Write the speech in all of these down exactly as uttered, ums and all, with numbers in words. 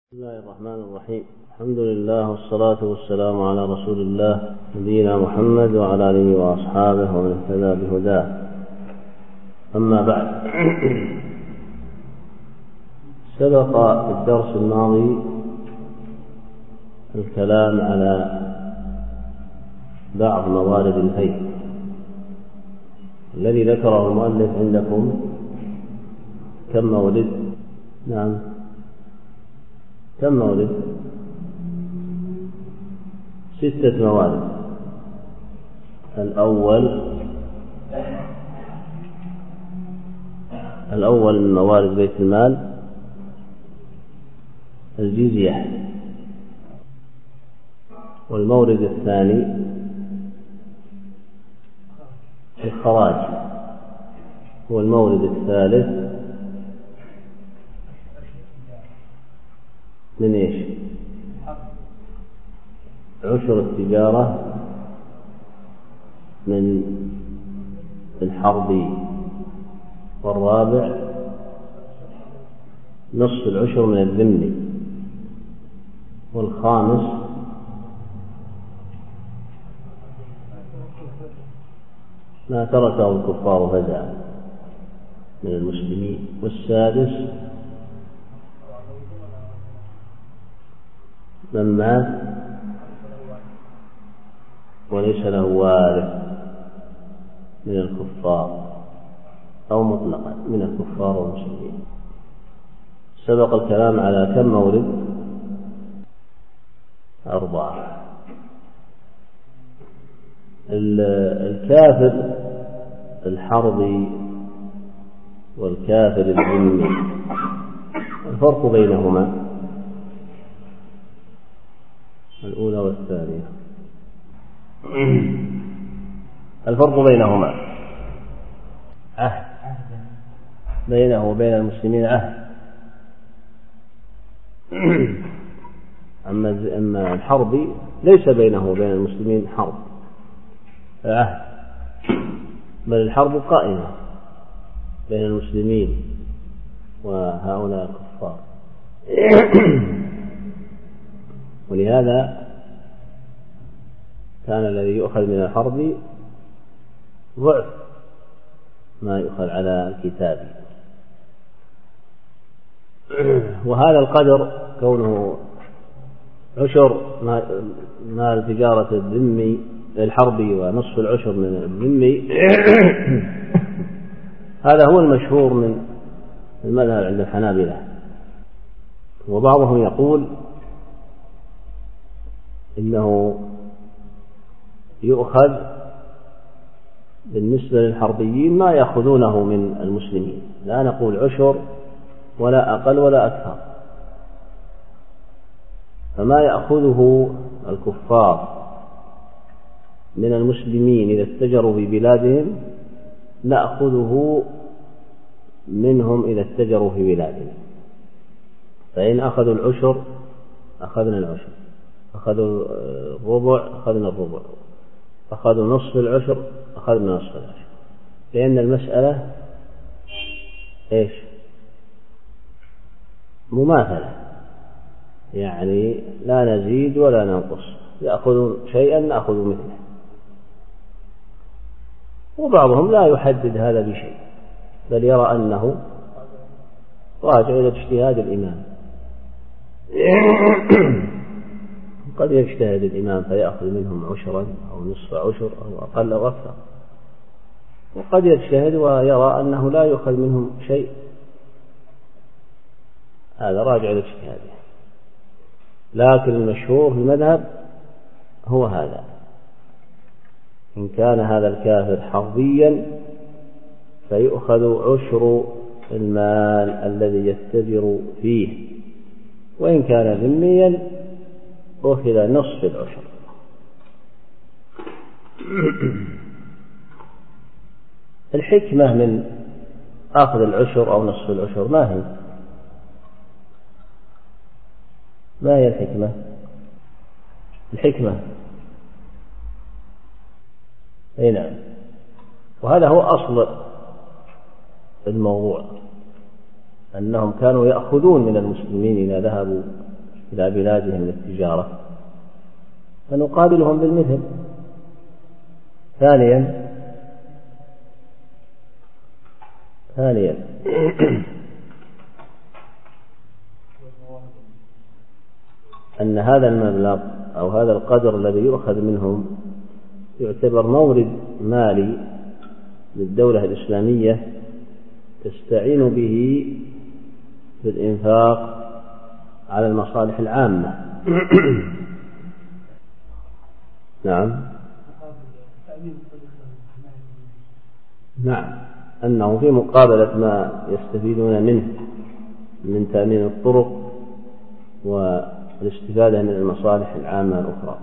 بسم الله الرحمن الرحيم. الحمد لله والصلاة والسلام على رسول الله نبينا محمد وعلى آله وأصحابه ومن اهتدى بهداه. أما بعد، سبق في الدرس الماضي الكلام على بعض موارد الهيئ الذي ذكره المؤلف عندكم. كم مورد؟ نعم، كم مورد؟ ستة موارد. الأول الأول من موارد بيت المال الجزية، والمورد الثاني الخراج، والمورد الثالث من ايش؟ عشر التجارة من الحرب، والرابع نصف العشر من الذمي، والخامس ما تركه الكفار فزعا من المسلمين، والسادس من مات وليس له وارث من الكفار أو مطلقا من الكفار والمسلمين. سبق الكلام على كم مورد؟ أربعة. الكافر الحربي والكافر الذمي، الفرق بينهما الأولى والثانية. الفرق بينهما عهد، بينه وبين المسلمين عهد. أما الحربي ليس بينه وبين المسلمين حرب عهد، بل الحرب قائمة بين المسلمين وهؤلاء الكفار. ولهذا كان الذي يؤخذ من الحرب ضعف ما يؤخذ على الكتاب. وهذا القدر كونه عشر مال تجارة الذمي الحربي ونصف العشر من الذمي، هذا هو المشهور من المذهب عند الحنابلة. وبعضهم يقول إنه يؤخذ بالنسبة للحربيين ما يأخذونه من المسلمين، لا نقول عشر ولا أقل ولا أكثر، فما يأخذه الكفار من المسلمين إذا استجروا في بلادهم نأخذه منهم إذا استجروا في بلادهم. فإن أخذوا العشر أخذنا العشر، أخذوا الربع أخذنا الربع، أخذوا نصف العشر أخذنا نصف العشر، لأن المسألة إيش؟ مماثلة، يعني لا نزيد ولا ننقص، يأخذون شيئا نأخذ مثله. وبعضهم لا يحدد هذا بشيء، بل يرى أنه راجع إلى اجتهاد الإمام. قد يجتهد الإمام فيأخذ منهم عشرا أو نصف عشر أو أقل أو أكثر، وقد يجتهد ويرى أنه لا يؤخذ منهم شيء، هذا راجع إلى اجتهاده. لكن المشهور في المذهب هو هذا: إن كان هذا الكافر حربيا فيؤخذ عشر المال الذي يستجر فيه، وإن كان ذميا أخذ نصف العشر. الحكمة من أخذ العشر أو نصف العشر ما هي؟ ما هي الحكمة؟ الحكمة أي نعم، وهذا هو أصل الموضوع، أنهم كانوا يأخذون من المسلمين إذا ذهبوا إلى بلادهم للتجارة فنقابلهم بالمثل. ثانيا ثانيا أن هذا المبلغ أو هذا القدر الذي يؤخذ منهم يعتبر مورد مالي للدولة الإسلامية تستعين به في الإنفاق على المصالح العامة. نعم نعم أنه في مقابلة ما يستفيدون منه من تأمين الطرق والاستفادة من المصالح العامة الأخرى.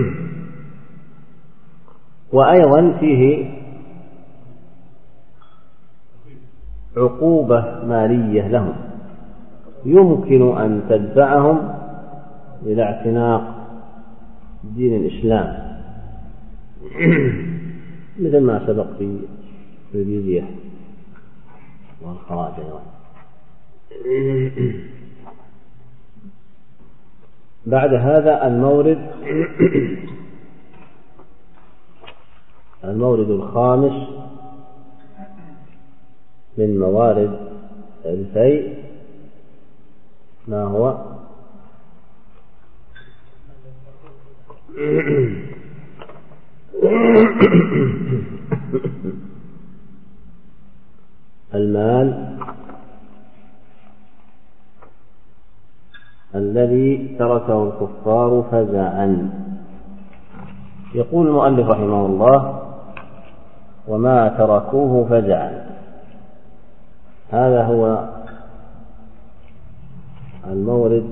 وأيضا فيه عقوبة مالية لهم يمكن أن تدفعهم إلى اعتناق دين الإسلام مثل ما سبق في الجزية والخراج أيضا. بعد هذا المورد المورد الخامس من موارد الفيء ما هو؟ المال الذي تركه الكفار فزعا. يقول المؤلف رحمه الله: وما تركوه فزعا. هذا هو المورد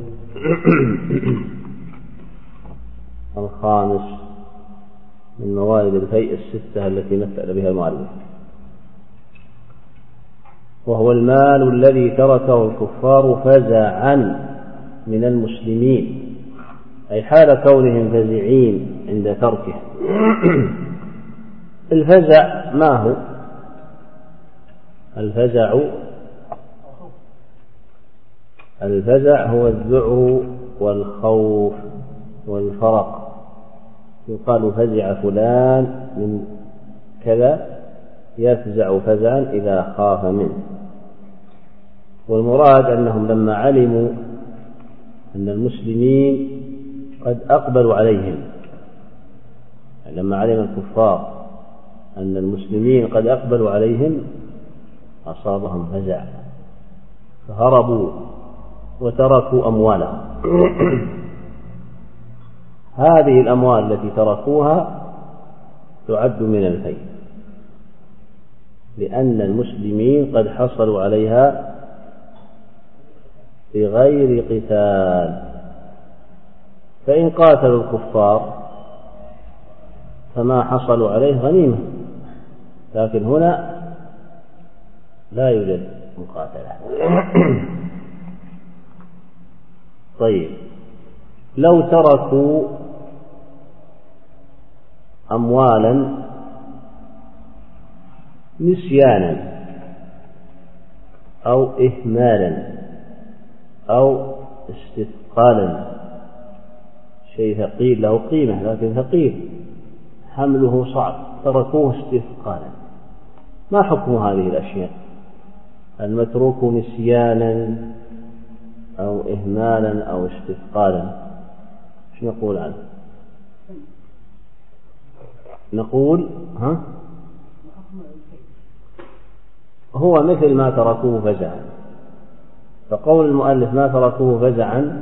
الخامس من موارد الفيء الستة التي مثل بها المؤلف، وهو المال الذي تركه الكفار فزعا من المسلمين، أي حال كونهم فزعين عند تركه. الفزع ما هو؟ الفزع الفزع هو الذعر والخوف والفرق. يقال فزع فلان من كذا، يفزع فزعا إذا خاف منه. والمراد أنهم لما علموا أن المسلمين قد أقبلوا عليهم، لما علم الكفار أن المسلمين قد أقبلوا عليهم أصابهم فزع فهربوا وتركوا أموالهم. هذه الأموال التي تركوها تعد من الفيء، لأن المسلمين قد حصلوا عليها بغير قتال. فإن قاتلوا الكفار فما حصلوا عليه غنيمة، لكن هنا لا يوجد مقاتلة. طيب، لو تركوا أموالا نسيانا أو إهمالا أو استثقالا، شيء ثقيل له قيمة لكن ثقيل حمله صعب، تركوه استثقالا، ما حكم هذه الأشياء؟ المتروك نسيانا أو إهمالا أو استثقالا، ايش نقول عنه؟ نقول ها هو مثل ما تركوه فزعا. فقول المؤلف ما تركوه فزعا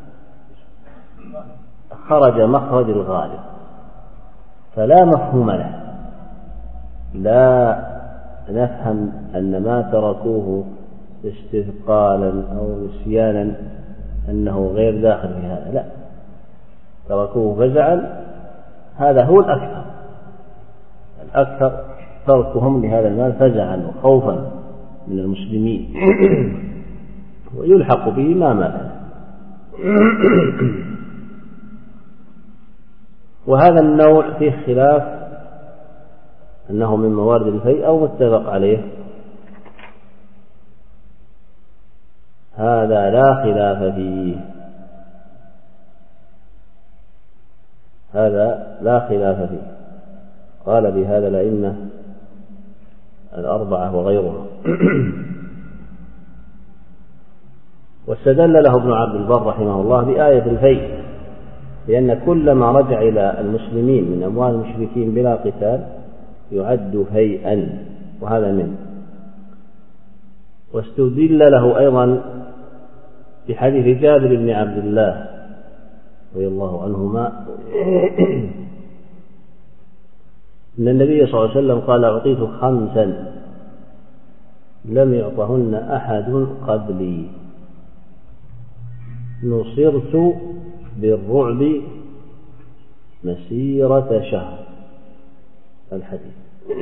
خرج مخرج الغالب، فلا مفهوم له. لا نفهم أن ما تركوه استثقالا أو نسيانا أنه غير داخل في هذا، لا، تركوه فزعا هذا هو الأكثر. الأكثر تركهم لهذا المال فزعا وخوفا من المسلمين، ويلحق به ما مات. وهذا النوع فيه خلاف أنه من موارد الفيء أو متفق عليه، هذا لا خلاف فيه، هذا لا خلاف فيه، قال بهذا الأئمة الأربعة وغيرهم. واستدل له ابن عبد البر رحمه الله بآية الفيء، لأن كل ما رجع إلى المسلمين من أموال المشركين بلا قتال يعد فيئا، وهذا منه. واستدل له أيضا بحديث جابر بن عبد الله رضي الله عنهما أن النبي صلى الله عليه وسلم قال: أعطيت خمسا لم يعطهن أحد قبلي: نصرت بالرعب مسيرة شهر. الحديث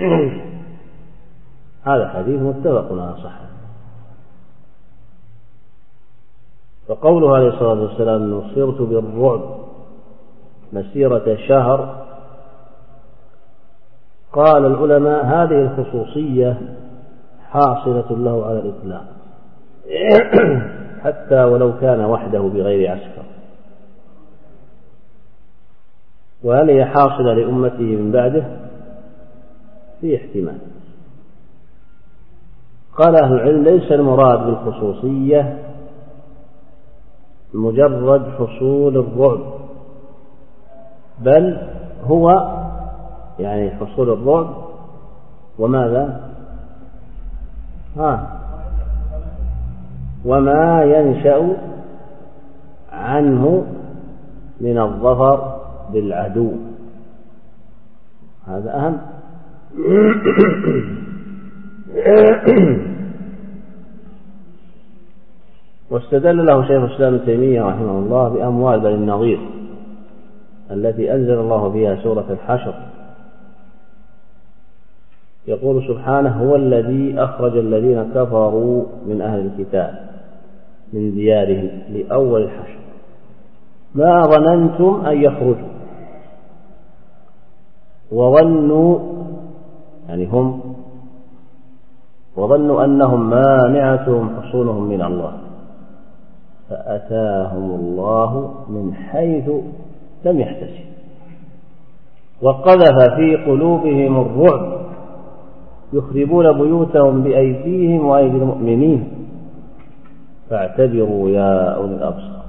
هذا حديث متفق على صحته. فقوله عليه الصلاة والسلام: نصرت بالرعب مسيرة شهر، قال العلماء: هذه الخصوصية حاصلة له على الإطلاق حتى ولو كان وحده بغير عسكر. وهل هي حاصلة لأمته من بعده؟ في احتمال. قال أهل العلم: ليس المراد بالخصوصية مجرد حصول الرعب، بل هو يعني حصول الرعب وماذا؟ ها وما ينشأ عنه من الظفر بالعدو، هذا أهم. واستدل له شيخ الإسلام ابن تيمية رحمه الله بأموال بني النضير التي أنزل الله فيها سورة الحشر، يقول سبحانه: هو الذي أخرج الذين كفروا من أهل الكتاب من ديارهم لأول الحشر ما ظننتم أن يخرجوا وظنوا يعني هم وظنوا أنهم مانعتهم حصونهم من الله فأتاهم الله من حيث لم يحتسب وقذف في قلوبهم الرعب يخربون بيوتهم بأيديهم وأيدي المؤمنين فاعتبروا يا أولي الأبصار.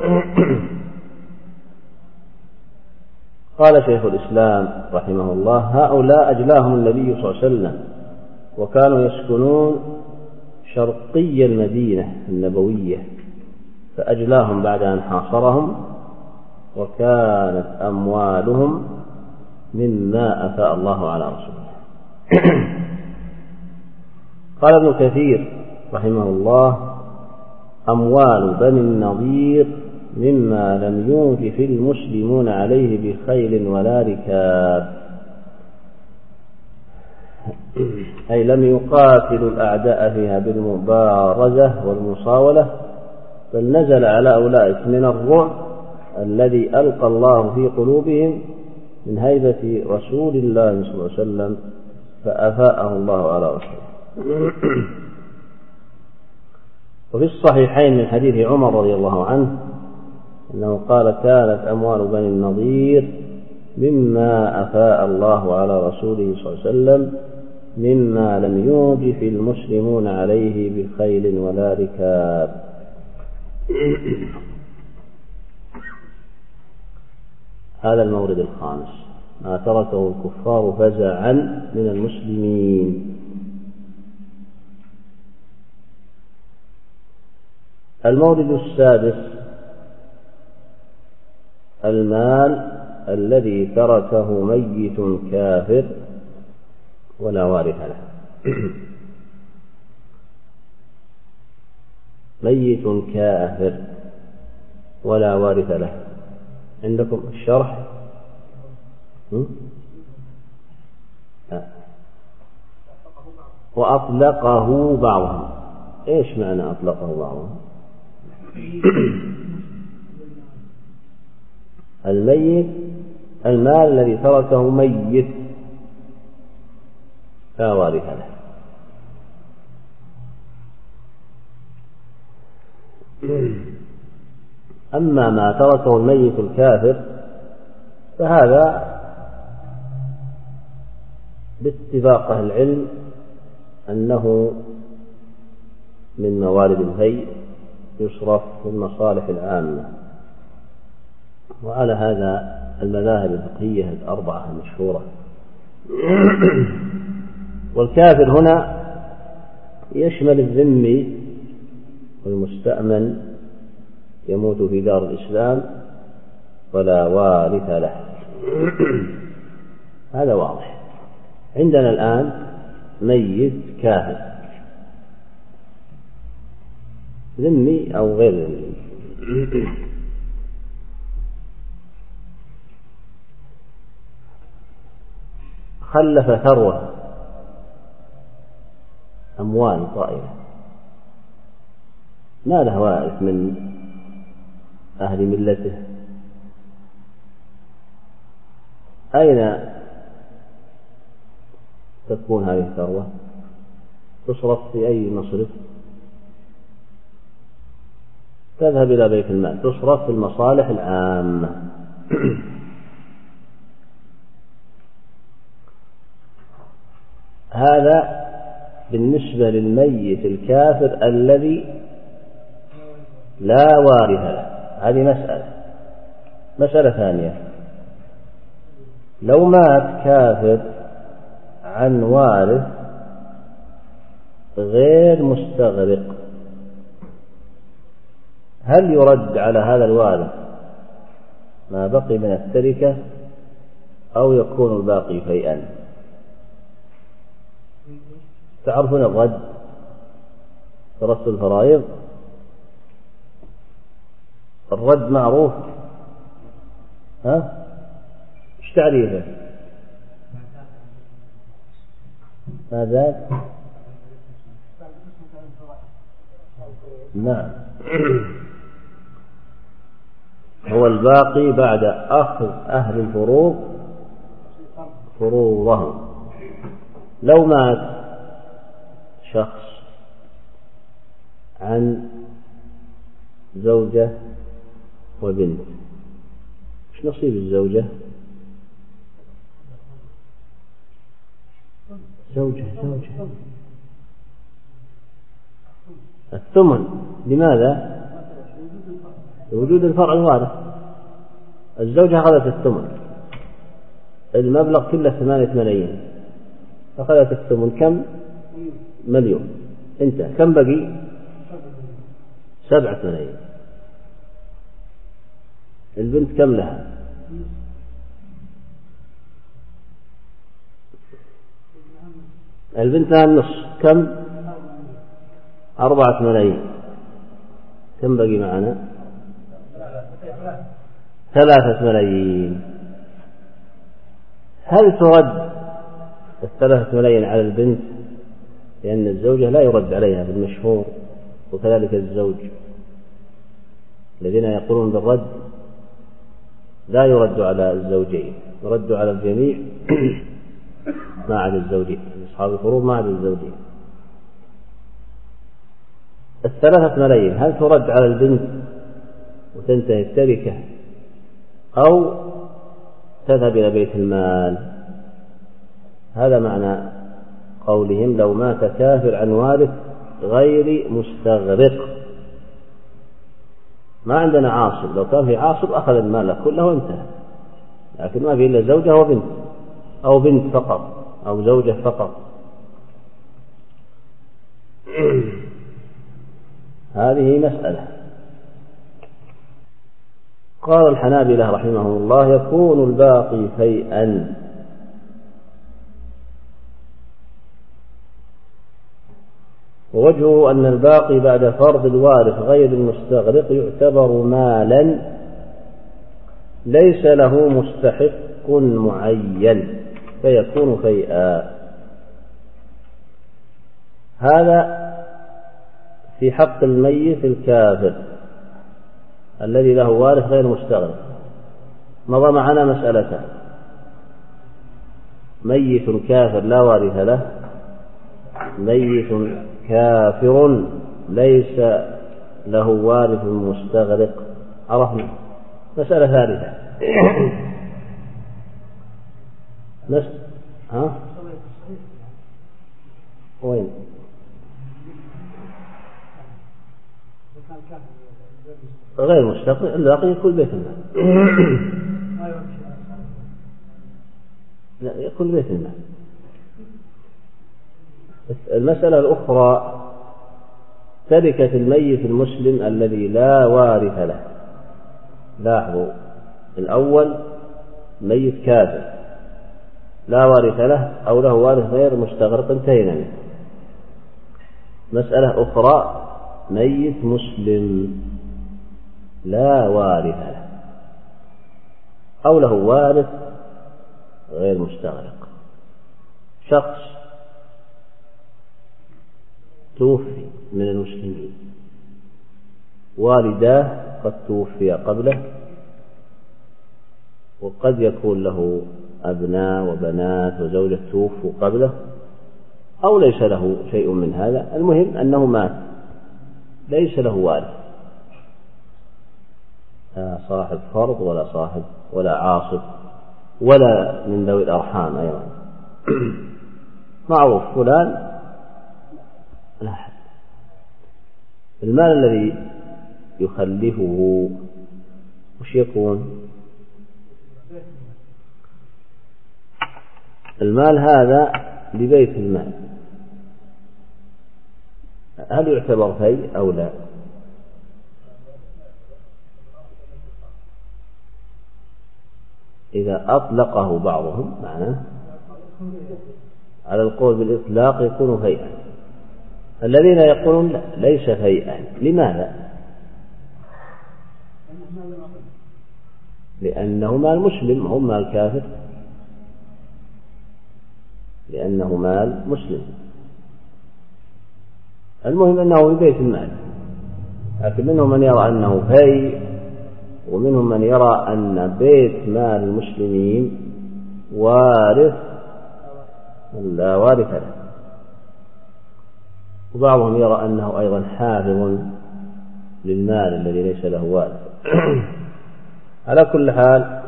قال شيخ الإسلام رحمه الله: هؤلاء أجلاهم النبي صلى الله عليه وسلم وكانوا يسكنون شرقي المدينة النبوية فأجلاهم بعد أن حاصرهم، وكانت أموالهم مما أفاء الله على رسوله. قال ابن كثير رحمه الله: أموال بني النضير مما لم يوجف المسلمون عليه بخيل ولا ركاب، أي لم يقاتلوا الأعداء فيها بالمبارزة والمصاولة، بل نزل على أولئك من الرعب الذي ألقى الله في قلوبهم من هيبة رسول الله صلى الله عليه وسلم فأفاءه الله على رسوله. وفي الصحيحين من حديث عمر رضي الله عنه أنه قال: كانت أموال بني النضير مما أفاء الله على رسوله صلى الله عليه وسلم مما لم يوجف المسلمون عليه بخيل ولا ركاب. هذا المورد الخامس: ما تركه الكفار فزعا من المسلمين. المورد السادس: المال الذي تركه ميت كافر ولا وارث له. ميت كافر ولا وارث له، عندكم الشرح؟ وأطلقه بعضهم. إيش معنى أطلقه بعضهم؟ الميت المال الذي تركه ميت لا وارث له. أما ما تركه الميت الكافر فهذا باتفاق أهل العلم أنه من موارد الهي يصرف في المصالح العامة. وعلى هذا المذاهب الفقهية الأربعة المشهورة. والكافر هنا يشمل الذمي والمستأمن يموت في دار الإسلام ولا وارث له. هذا واضح. عندنا الآن ميت كافر ذمي أو غير ذمي، خلف ثروة أموال طائلة، ما له وارث من أهل ملته، أين تكون هذه الثروة؟ تصرف في أي مصرف؟ تذهب إلى بيت المال، تصرف في المصالح العامة. هذا بالنسبة للميت الكافر الذي لا وارث له. هذه مسألة. مسألة ثانية، لو مات كافر عن وارث غير مستغرق، هل يرد على هذا الوارث ما بقي من التركة أو يكون الباقي فيئا؟ تعرفون الرد، درست الفرائض، الرد معروف، ها؟ ايش تعريفه؟ ما زاد؟ نعم، هو الباقي بعد أخذ أهل الفروض فروضهم. لو مات شخص عن زوجة وبنت، ايش نصيب الزوجة؟ زوجة زوجة الثمن. لماذا؟ وجود الفرع الوارث. الزوجة أخذت الثمن، المبلغ كله ثمانية ملايين، أخذت الثمن كم؟ مليون. انت كم بقي؟ سبعة ملايين. البنت كم لها؟ البنت لها النصف، كم؟ أربعة ملايين. كم بقي معنا؟ ثلاثة ملايين. هل ترد الثلاثة ملايين على البنت؟ لأن الزوجة لا يرد عليها بالمشهور، وكذلك الزوج. الذين يقولون بالرد لا يرد على الزوجين، يرد على الجميع ما عدا الزوجين، أصحاب الفروض ما عدا الزوجين. الثلاثة ملايين هل ترد على البنت وتنتهي التركة أو تذهب إلى بيت المال؟ هذا معنى قولهم لو مات كافر عن وارث غير مستغرق. ما عندنا عاصب، لو كان في عاصب أخذ المال كله وانتهى، لكن ما في إلا زوجة وبنت، أو بنت فقط أو زوجة فقط. هذه مسألة. قال الحنابلة رحمهم الله يكون الباقي فيئا. ووجهه أن الباقي بعد فرض الوارث غير المستغرق يعتبر مالا ليس له مستحق معين فيكون فيئا. هذا في حق الميت الكافر الذي له وارث غير مستغرق. مضى معنا مسألتان: ميت كافر لا وارث له، ميت كافر ليس له وارث مستغرق. عرفنا مسألة ثالثة نفس ها وين غير مشتق الباقي كل بيت المال. لا يكون بيت المال. المسألة الأخرى تركة الميت المسلم الذي لا وارث له. لاحظوا الأول ميت كافر لا وارث له أو له وارث غير مستغرق انتهينا منه. مسألة أخرى ميت مسلم لا وارث له أو له وارث غير مستغرق. شخص توفي من المسلمين والداه قد توفي قبله وقد يكون له أبناء وبنات وزوجة توفوا قبله أو ليس له شيء من هذا. المهم أنه مات ليس له وارث لا صاحب فرض ولا صاحب ولا عاصب ولا من ذوي الأرحام أيضا. معروف فلان لا أحد. المال الذي يخلفه وش يكون؟ المال هذا لبيت المال. هل يعتبر في أو لا؟ إذا أطلقه بعضهم معناه على القول بالإطلاق يكون فيئا. الذين يقولون لا ليس فيئا. لماذا؟ لأنه مال مسلم هم مال كافر. لأنه مال مسلم. المهم أنه في بيت المال. لكن منهم من يرى أنه فيء ومنهم من يرى أن بيت مال المسلمين وارث لا وارث له. وبعضهم يرى أنه أيضا حافظ للمال الذي ليس له وارث. على كل حال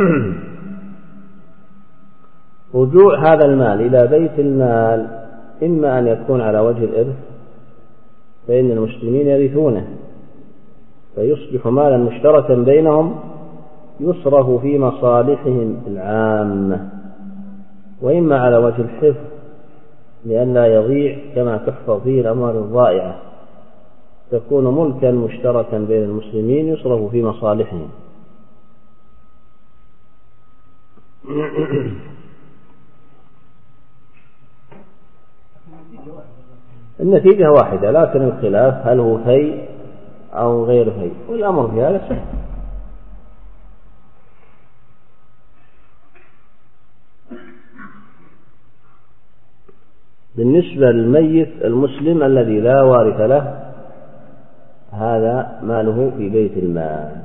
رجوع هذا المال إلى بيت المال إما أن يكون على وجه الإرث فإن المسلمين يرثونه فيصبح مالا مشتركا بينهم يصرف في مصالحهم العامة، وإما على وجه الحفظ لأن لا يضيع كما تحفظ فيه الأموال الضائعة تكون ملكا مشتركا بين المسلمين يصرف في مصالحهم. النتيجة واحدة لكن الخلاف هل هو فيء أو غير فيء والأمر في هذا سهل. بالنسبة للميت المسلم الذي لا وارث له هذا ماله في بيت المال.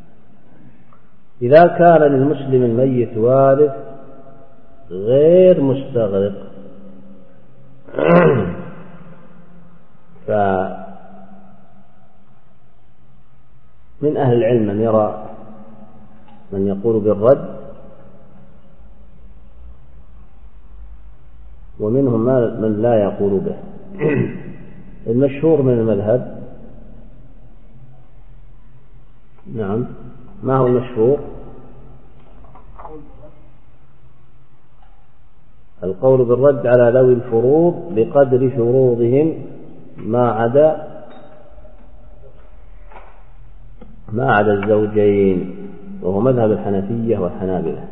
إذا كان للمسلم الميت وارث غير مستغرق فمن أهل العلم من يرى من يقول بالرد ومنهم من لا يقول به. المشهور من المذهب نعم ما هو المشهور؟ القول بالرد على ذوي الفروض بقدر فروضهم ما عدا ما عدا الزوجين، وهو مذهب الحنفية والحنابلة.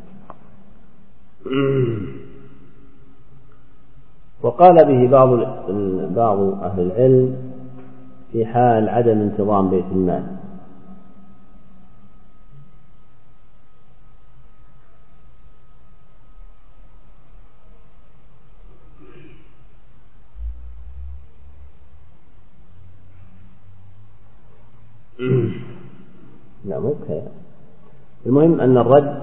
وقال به بعض بعض أهل العلم في حال عدم انتظام بيت المال. لا مو كذا. المهم أن الرد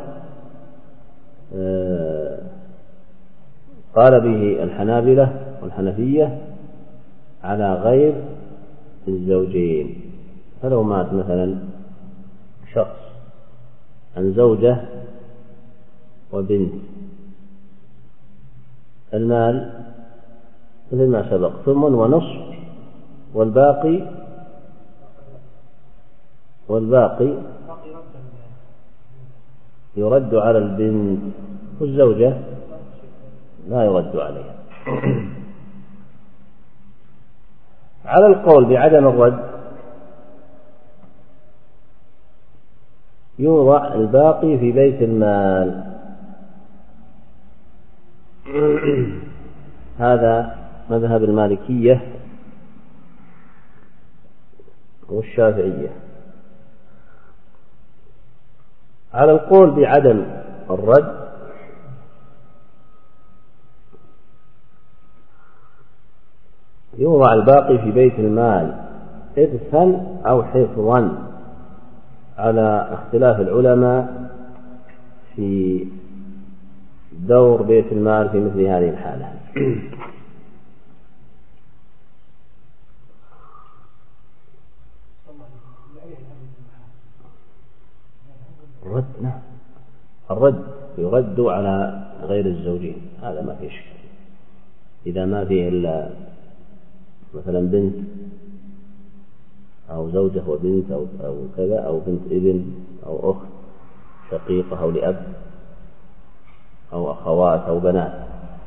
قال به الحنابلة والحنفية على غير الزوجين. فلو مات مثلا شخص عن زوجة وبنت المال مثل ما سبق ثمن ونصف، والباقي والباقي يرد على البنت، والزوجة لا يرد عليها. على القول بعدم الرد يوضع الباقي في بيت المال. هذا مذهب المالكية والشافعية. على القول بعدم الرد يوضع الباقي في بيت المال إرثا أو حفظا، على اختلاف العلماء في دور بيت المال في مثل هذه الحالة. الرد نعم، الرد يرد على غير الزوجين، هذا ما فيه شك. إذا ما فيه إلا مثلا بنت أو زوجة وبنت أو, أو كذا، أو بنت ابن أو أخت شقيقة أو لأب أو أخوات أو بنات،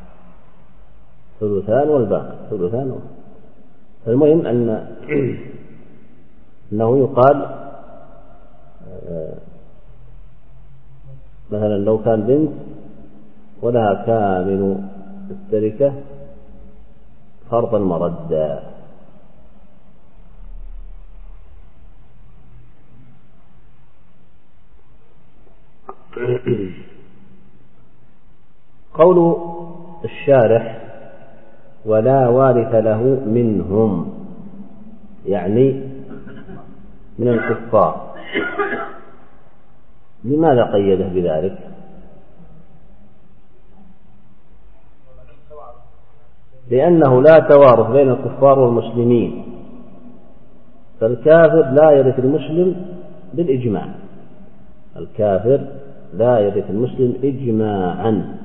ثلثان والباقي ثلثان. فالمهم أن أنه يقال مثلا لو كان بنت ولها كامل التركة فرضا مردا، قول الشارح ولا وارث له منهم، يعني من الكفار. لماذا قيده بذلك؟ لأنه لا توارث بين الكفار والمسلمين، فالكافر لا يرث المسلم بالإجماع، الكافر لا يرث المسلم إجماعا،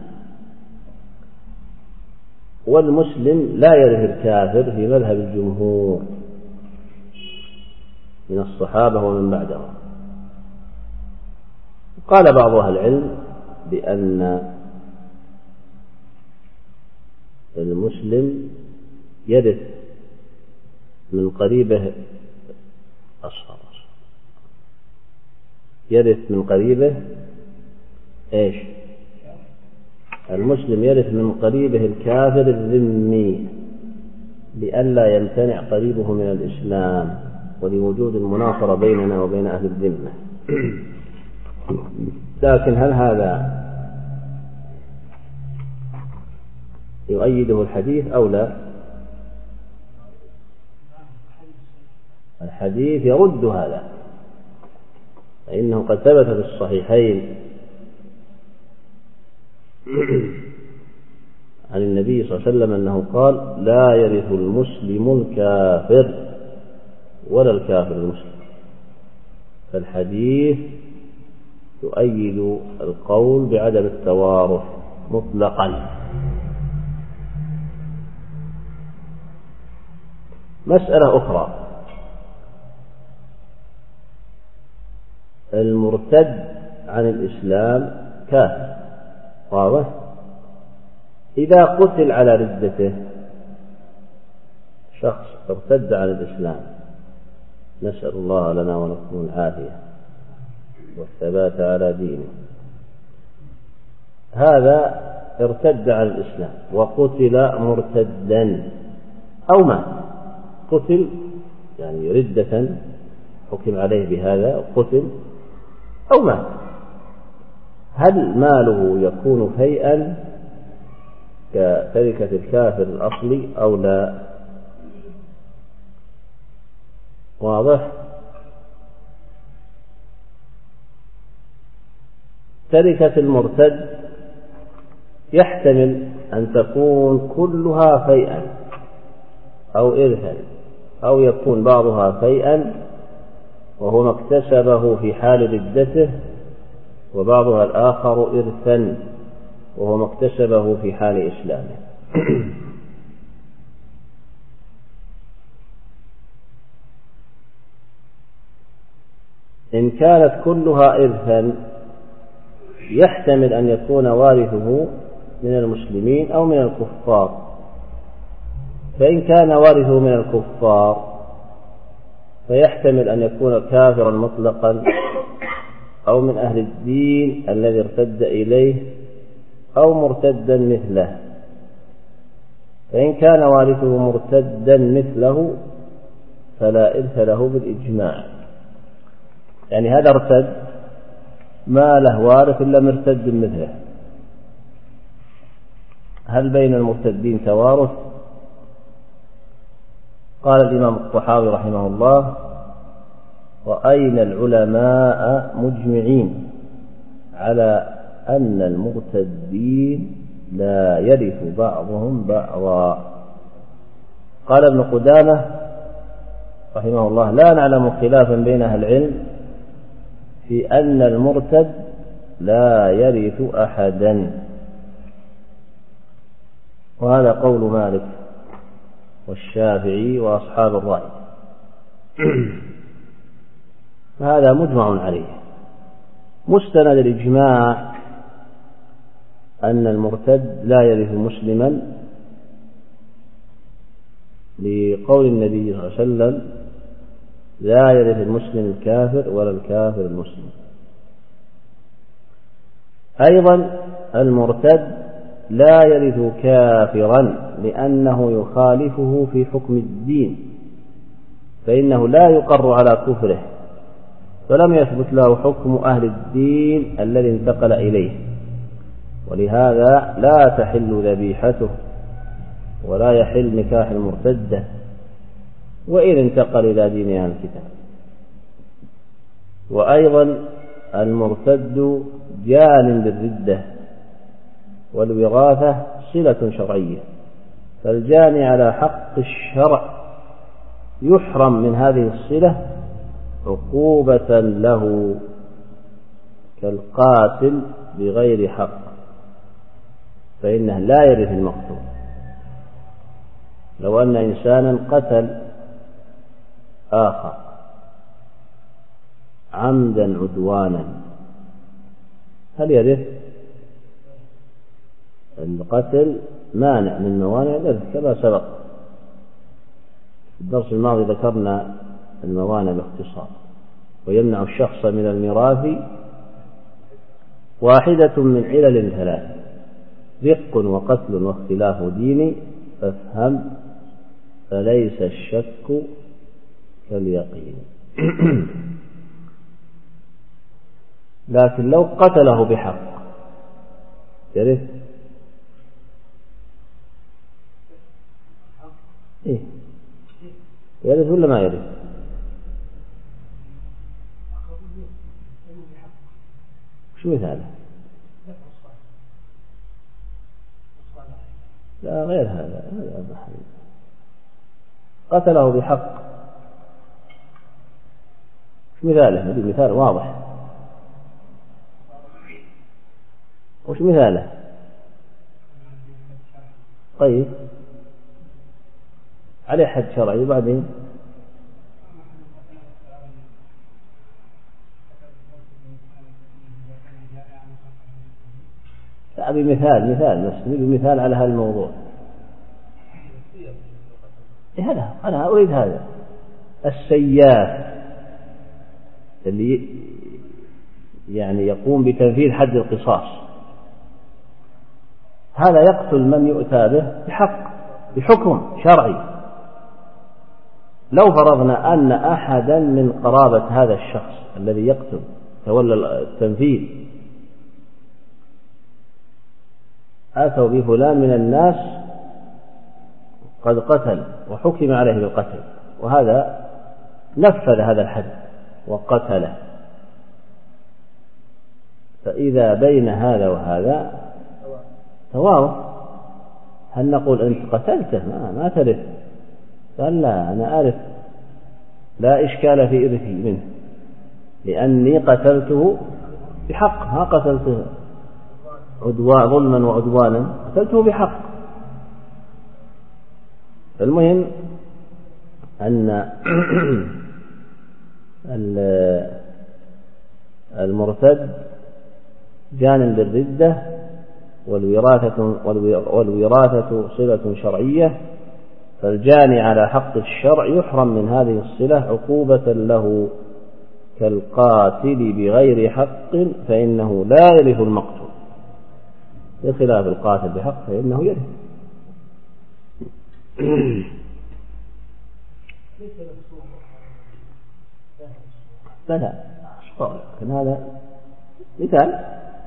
والمسلم لا يرث الكافر في مذهب الجمهور من الصحابة ومن بعدهم. قال بعض أهل العلم بأن المسلم يرث من قريبه أصغر، يرث من قريبه إيش؟ المسلم يرث من قريبه الكافر الذمي، لئلا يمتنع قريبه من الإسلام، ولوجود المناصرة بيننا وبين أهل الذمة. لكن هل هذا يؤيده الحديث أو لا؟ الحديث يرد هذا، فإنه قد ثبت في الصحيحين عن النبي صلى الله عليه وسلم أنه قال لا يرث المسلم الكافر ولا الكافر المسلم. فالحديث يؤيد القول بعدم التوارث مطلقا. مسألة أخرى، المرتد عن الإسلام كافر، واضح؟ إذا قتل على ردته شخص ارتد عن الإسلام، نسأل الله لنا ولكم العافية والثبات على دينه، هذا ارتد عن الإسلام وقتل مرتدا أو مات، قتل يعني ردة حكم عليه بهذا قتل أو مات، هل ماله يكون فيئا كتركة الكافر الأصلي أو لا؟ واضح؟ تركة المرتد يحتمل أن تكون كلها فيئا أو إرثا، أو يكون بعضها فيئا وهو ما اكتسبه في حال ردته، وبعضها الآخر إرثا وهو ما اكتسبه في حال إسلامه. إن كانت كلها إرثا يحتمل أن يكون وارثه من المسلمين أو من الكفار، فإن كان وارثه من الكفار فيحتمل أن يكون كافرا مطلقا أو من أهل الدين الذي ارتد إليه أو مرتدا مثله. فإن كان وارثه مرتدا مثله فلا إرث له بالإجماع، يعني هذا ارتد ما له وارث إلا مرتد مثله. هل بين المرتدين توارث؟ قال الإمام الطحاوي رحمه الله: رأينا العلماء مجمعين على أن المرتدين لا يرث بعضهم بعضا. قال ابن قدامة رحمه الله: لا نعلم خلافا بين أهل العلم في أن المرتد لا يرث أحدا. وهذا قول مالك والشافعي وأصحاب الرأي، فهذا مجمع عليه. مستند الإجماع أن المرتد لا يرث مسلما لقول النبي صلى الله عليه وسلم: لا يرث المسلم الكافر ولا الكافر المسلم. أيضا المرتد لا يرث كافرا لأنه يخالفه في حكم الدين، فإنه لا يقر على كفره، فلم يثبت له حكم أهل الدين الذي انتقل إليه، ولهذا لا تحل ذبيحته ولا يحل نكاح المرتدة وإن انتقل إلى دين أهل الكتاب. وأيضا المرتد جان بالردة، والوراثة صلة شرعية، فالجاني على حق الشرع يحرم من هذه الصلة عقوبة له كالقاتل بغير حق، فإنه لا يرث المقتول. لو أن إنسانا قتل آخر عمدا عدوانا هل يرث؟ القتل مانع من موانع الإرث كما سبق. في الدرس الماضي ذكرنا الموانع باختصار. ويمنع الشخص من الميراث واحدة من علل ثلاث: رق وقتل واختلاف دين، فافهم فليس الشك كاليقين. لكن لو قتله بحق يرث؟ إيه؟ يرث ولا ما يرث؟ شو مثاله؟ لا غير هذا، هذا قتله بحق. شو مثاله؟ هذا مثال واضح. وش مثاله؟ طيب عليه حد شرعي وبعدين لا بمثال مثال بس بمثال على هذا الموضوع. إيه هذا؟ أنا أريد هذا. السياف اللي يعني يقوم بتنفيذ حد القصاص هذا يقتل من يؤتى به بحق بحكم شرعي. لو فرضنا أن أحدا من قرابة هذا الشخص الذي يقتل تولى التنفيذ أتوا بفلان من الناس قد قتل وحكم عليه بالقتل، وهذا نفذ هذا الحد وقتله، فإذا بين هذا وهذا توارث، هل نقول أنت قتلته ما, ما ترث؟ قال لا، أنا أرث، لا إشكال في إرثي منه لأني قتلته بحق، ما قتلته عدوان ظلما وعدوانا، قتلته بحق. المهم أن المرتد جان بالردة، والوراثة, والوراثة صلة شرعية، فالجاني على حق الشرع يحرم من هذه الصلة عقوبة له كالقاتل بغير حق فإنه لا يرث المقتول، بخلاف القاتل بحق فإنه يرث. بلى، لكن هذا مثال.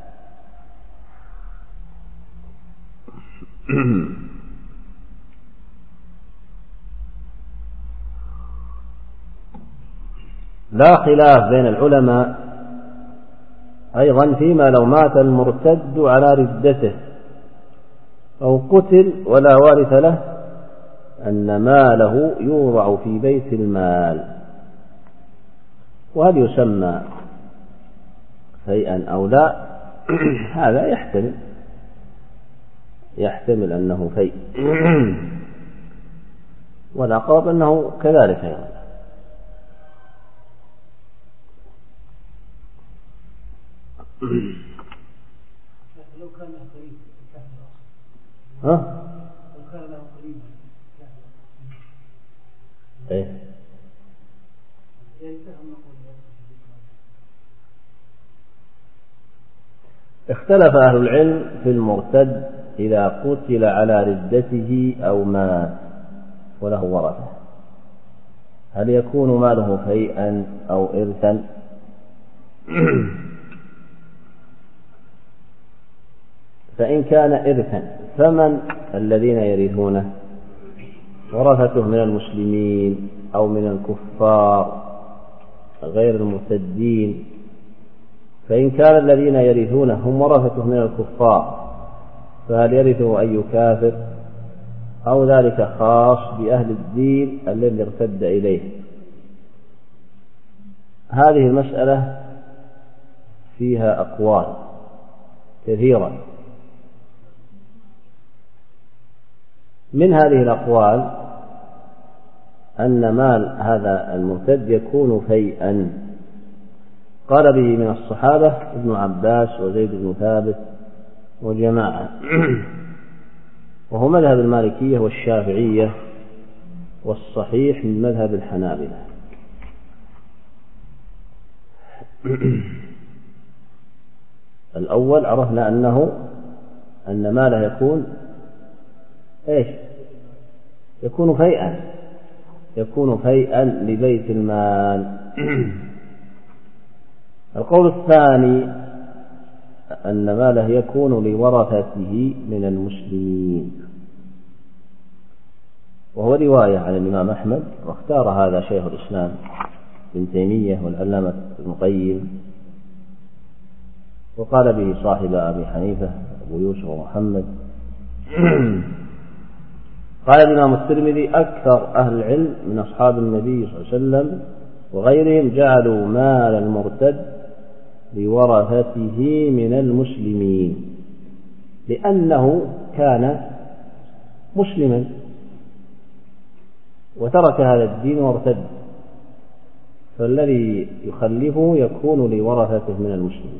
لا خلاف بين العلماء أيضا فيما لو مات المرتد على ردته أو قتل ولا وارث له أن ماله يوضع في بيت المال، وهل يسمى فيئا أو لا؟ هذا يحتمل يحتمل أنه فيء، والأقرب أنه كذلك أيضا. لو كان له قريب ها؟ لو كان له قريب ايه اختلف أهل العلم في المرتد إذا قتل على ردته أو مات وله ورثة، هل يكون ماله فيئا أو إرثا؟ فإن كان إرثا فمن الذين يرثونه؟ ورثته من المسلمين أو من الكفار غير المرتدين. فإن كان الذين يرثونه هم ورثته من الكفار فهل يرثه أي كافر أو ذلك خاص بأهل الدين الذي ارتد إليه؟ هذه المسألة فيها أقوال كثيرة. من هذه الأقوال أن مال هذا المرتد يكون فيئا، قال به من الصحابة ابن عباس وزيد بن ثابت وجماعة، وهو مذهب المالكية والشافعية، والصحيح من مذهب الحنابلة. الأول عرفنا أنه أن ماله يكون إيش؟ يكون فيئا، يكون فيئا لبيت المال. القول الثاني أن ماله يكون لورثته من المسلمين، وهو رواية عن الإمام أحمد، واختار هذا شيخ الإسلام ابن تيمية والعلامة ابن القيم، وقال به صاحب أبي حنيفة أبو يوسف ومحمد. قال الإمام الترمذي أكثر أهل العلم من أصحاب النبي صلى الله عليه وسلم وغيرهم جعلوا مال المرتد لورثته من المسلمين، لأنه كان مسلما وترك هذا الدين وارتد، فالذي يخلفه يكون لورثته من المسلمين.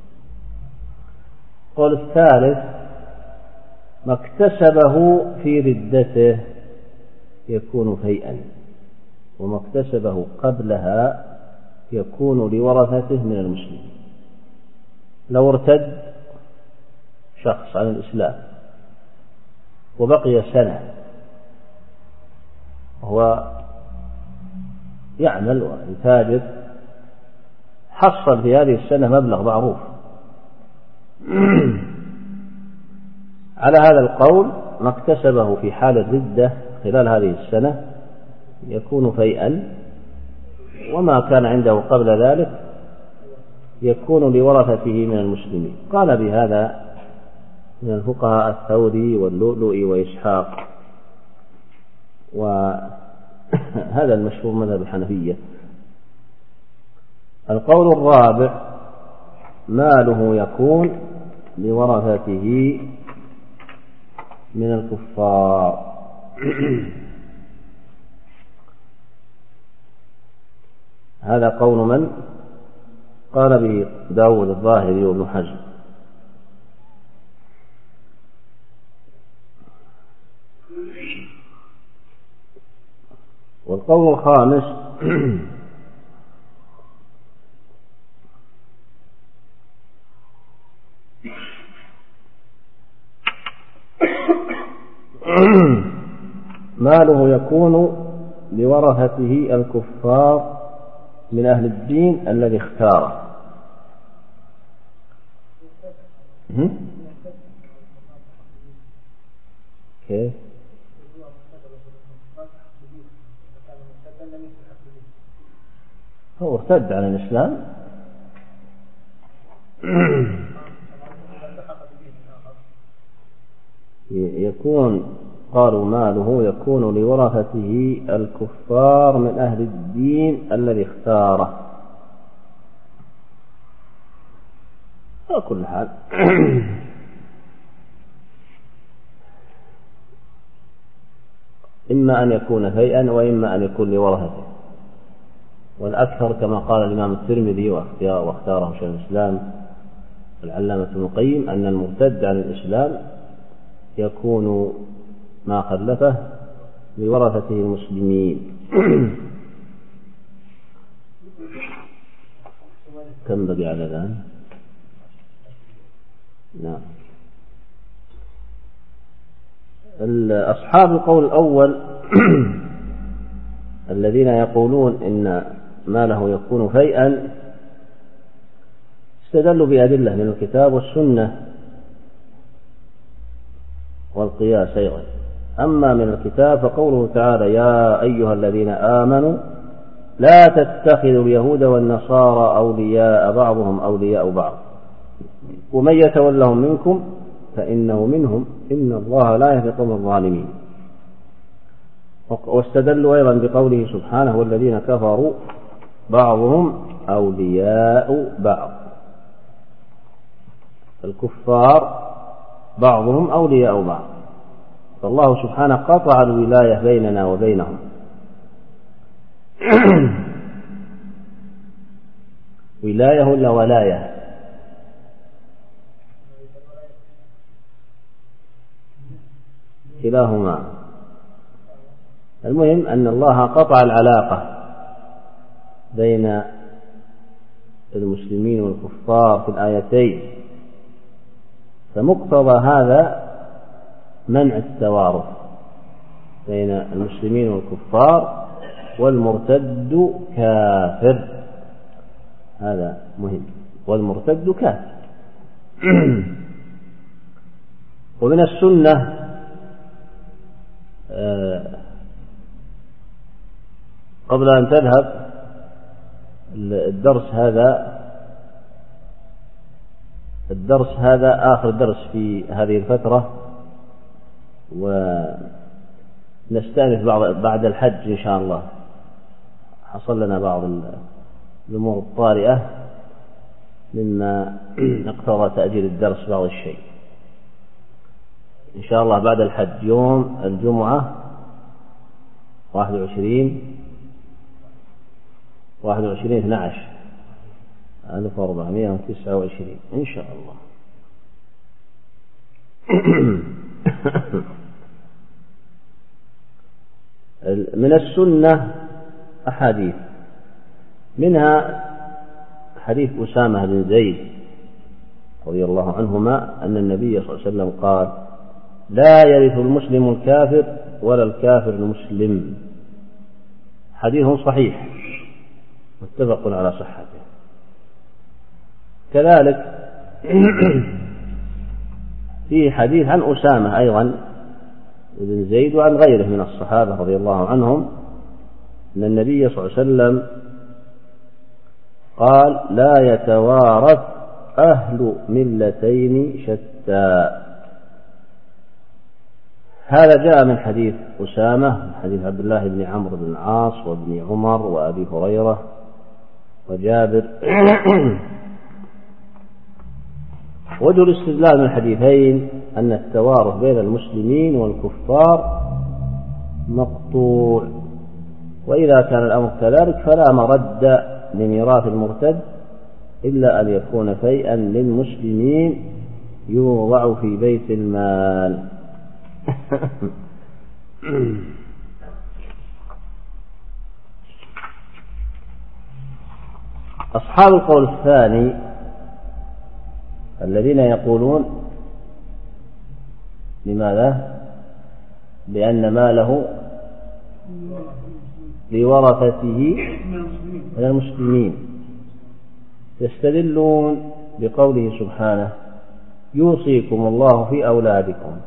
القول الثالث ما اكتسبه في ردته يكون فيئا، وما اكتسبه قبلها يكون لورثته من المسلمين. لو ارتد شخص عن الإسلام وبقي سنة وهو يعمل ويتاجر، حصل في هذه السنة مبلغ معروف، على هذا القول ما اكتسبه في حال الردة خلال هذه السنة يكون فيئا، وما كان عنده قبل ذلك يكون لورثته من المسلمين. قال بهذا من الفقهاء الثوري واللؤلؤي وإسحاق، وهذا المشهور مذهب الحنفية. القول الرابع ماله يكون لورثته من الكفار، هذا قول من قال به داود الظاهري وابن حزم. والقول الخامس ماله يكون لورثته الكفار من أهل الدين الذي اختاره. كيف؟ هو ارتد عن الإسلام يكون قالوا ماله يكون لورثته الكفار من أهل الدين الذي اختاره. على كل حال إما أن يكون فيئا وإما أن يكون لورثته، والأكثر كما قال الإمام الترمذي واختاره شيخ الإسلام العلامة ابن القيم أن المرتد عن الإسلام يكون ما خلفه لورثته المسلمين. كم بقي على الآن؟ نعم. أصحاب القول الأول الذين يقولون إن ماله يكون فيئا استدلوا بأدلة من الكتاب والسنة والقياس أيضا. أما من الكتاب فقوله تعالى يا أيها الذين آمنوا لا تتخذوا اليهود والنصارى أولياء بعضهم أولياء بعض ومن يتولهم منكم فإنه منهم إن الله لا يهدي القوم الظالمين. واستدلوا أيضا بقوله سبحانه والذين كفروا بعضهم أولياء بعض، الكفار بعضهم أولياء بعض، فالله سبحانه قطع الولاية بيننا وبينهم. ولاية ولا ولاية؟ كلاهما. المهم أن الله قطع العلاقة بين المسلمين والكفار في الآيتين، فمقتضى هذا منع التوارث بين المسلمين والكفار، والمرتد كافر، هذا مهم، والمرتد كافر. ومن السنة قبل أن تذهب الدرس هذا الدرس هذا آخر درس في هذه الفترة، ونستأنف بعد الحج إن شاء الله. حصل لنا بعض الأمور الطارئة مما اقتضى تأجيل الدرس بعض الشيء. إن شاء الله بعد الحج يوم الجمعة واحد وعشرين واحد وعشرين اثنى عشر ألف وأربعمائة وتسعة وعشرين إن شاء الله. من السنة أحاديث، منها حديث أسامة بن زيد رضي الله عنهما أن النبي صلى الله عليه وسلم قال لا يرث المسلم الكافر ولا الكافر المسلم. حديث صحيح متفق على صحته. كذلك في حديث عن أسامة أيضا بن زيد وعن غيره من الصحابة رضي الله عنهم أن النبي صلى الله عليه وسلم قال لا يتوارث أهل ملتين شتى. هذا جاء من حديث أسامة، من حديث عبد الله بن عمرو بن العاص وابن عمر وأبي هريرة وجابر. وجه الاستدلال من الحديثين أن التوارث بين المسلمين والكفار مقطوع، وإذا كان الأمر كذلك فلا مرد لميراث المرتد إلا أن يكون فيئا للمسلمين يوضع في بيت المال. أصحاب القول الثاني الذين يقولون لماذا؟ بأن ماله لورثته من المسلمين، يستدلون بقوله سبحانه: يوصيكم الله في أولادكم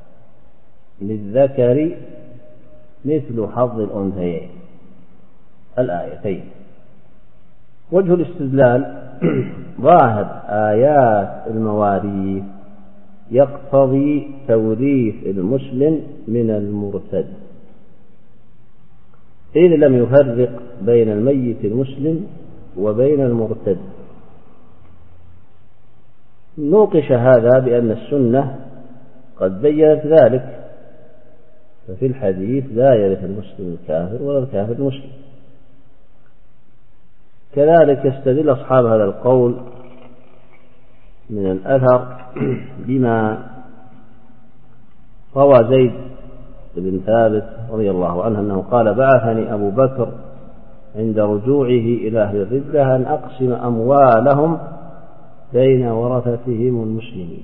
للذكر مثل حظ الأنثيين، الآيتين. وجه الاستدلال ظاهر آيات المواريث يقتضي توريث المسلم من المرتد، إذ لم يفرق بين الميت المسلم وبين المرتد. نوقش هذا بأن السنة قد بيّنت ذلك، ففي الحديث: لا يرث المسلم الكافر ولا الكافر المسلم. كذلك يستدل أصحاب هذا القول من الأثر بما روى زيد بن ثابت رضي الله عنه أنه قال: بعثني أبو بكر عند رجوعه إلى أهل الردة أن أقسم أموالهم بين ورثتهم المسلمين.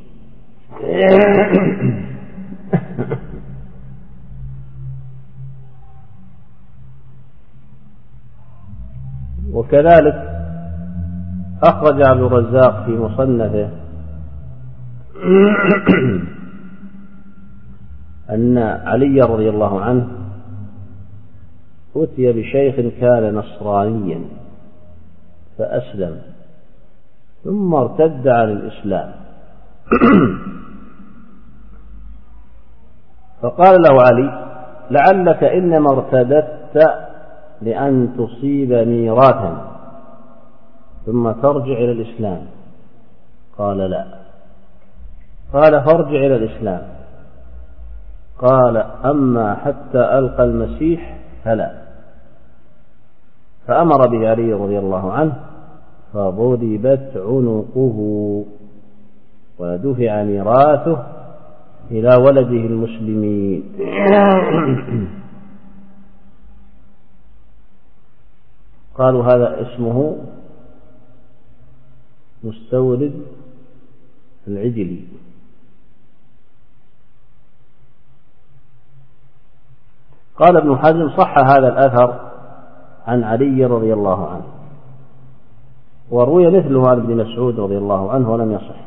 وكذلك أخرج عبد الرزاق في مصنفه أن علي رضي الله عنه أتي بشيخ كان نصرانيا فأسلم ثم ارتد عن الإسلام، فقال له علي: لعلك إنما ارتدت لأن تصيب ميراثا ثم ترجع إلى الإسلام. قال: لا. قال: فارجع إلى الإسلام. قال: أما حتى ألقى المسيح فلا. فأمر به علي رضي الله عنه فضربت عنقه ودفع ميراثه إلى ولده المسلمين. قالوا: هذا اسمه مستورد العجلي. قال ابن حزم: صح هذا الأثر عن علي رضي الله عنه، وروي مثله عن ابن مسعود رضي الله عنه ولم يصح.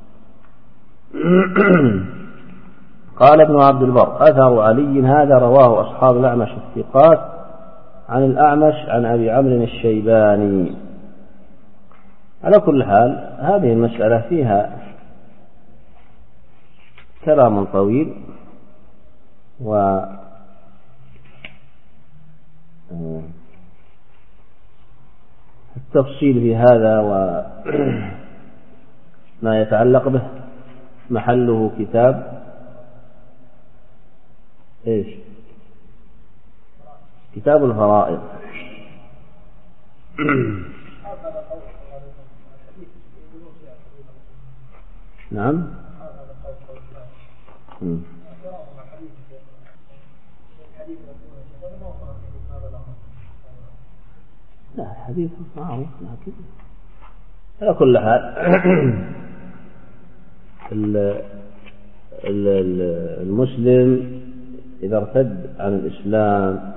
قال ابن عبد البر: أثر علي هذا رواه أصحاب الأعمش الثقات عن الأعمش عن أبي عمرو الشيباني. على كل حال هذه المسألة فيها كلام طويل و التفصيل في هذا وما يتعلق به محله كتاب إيش؟ كتاب الفرائض. نعم. لا، حديث معروف، لكن على كل حال المسلم إذا ارتد عن الإسلام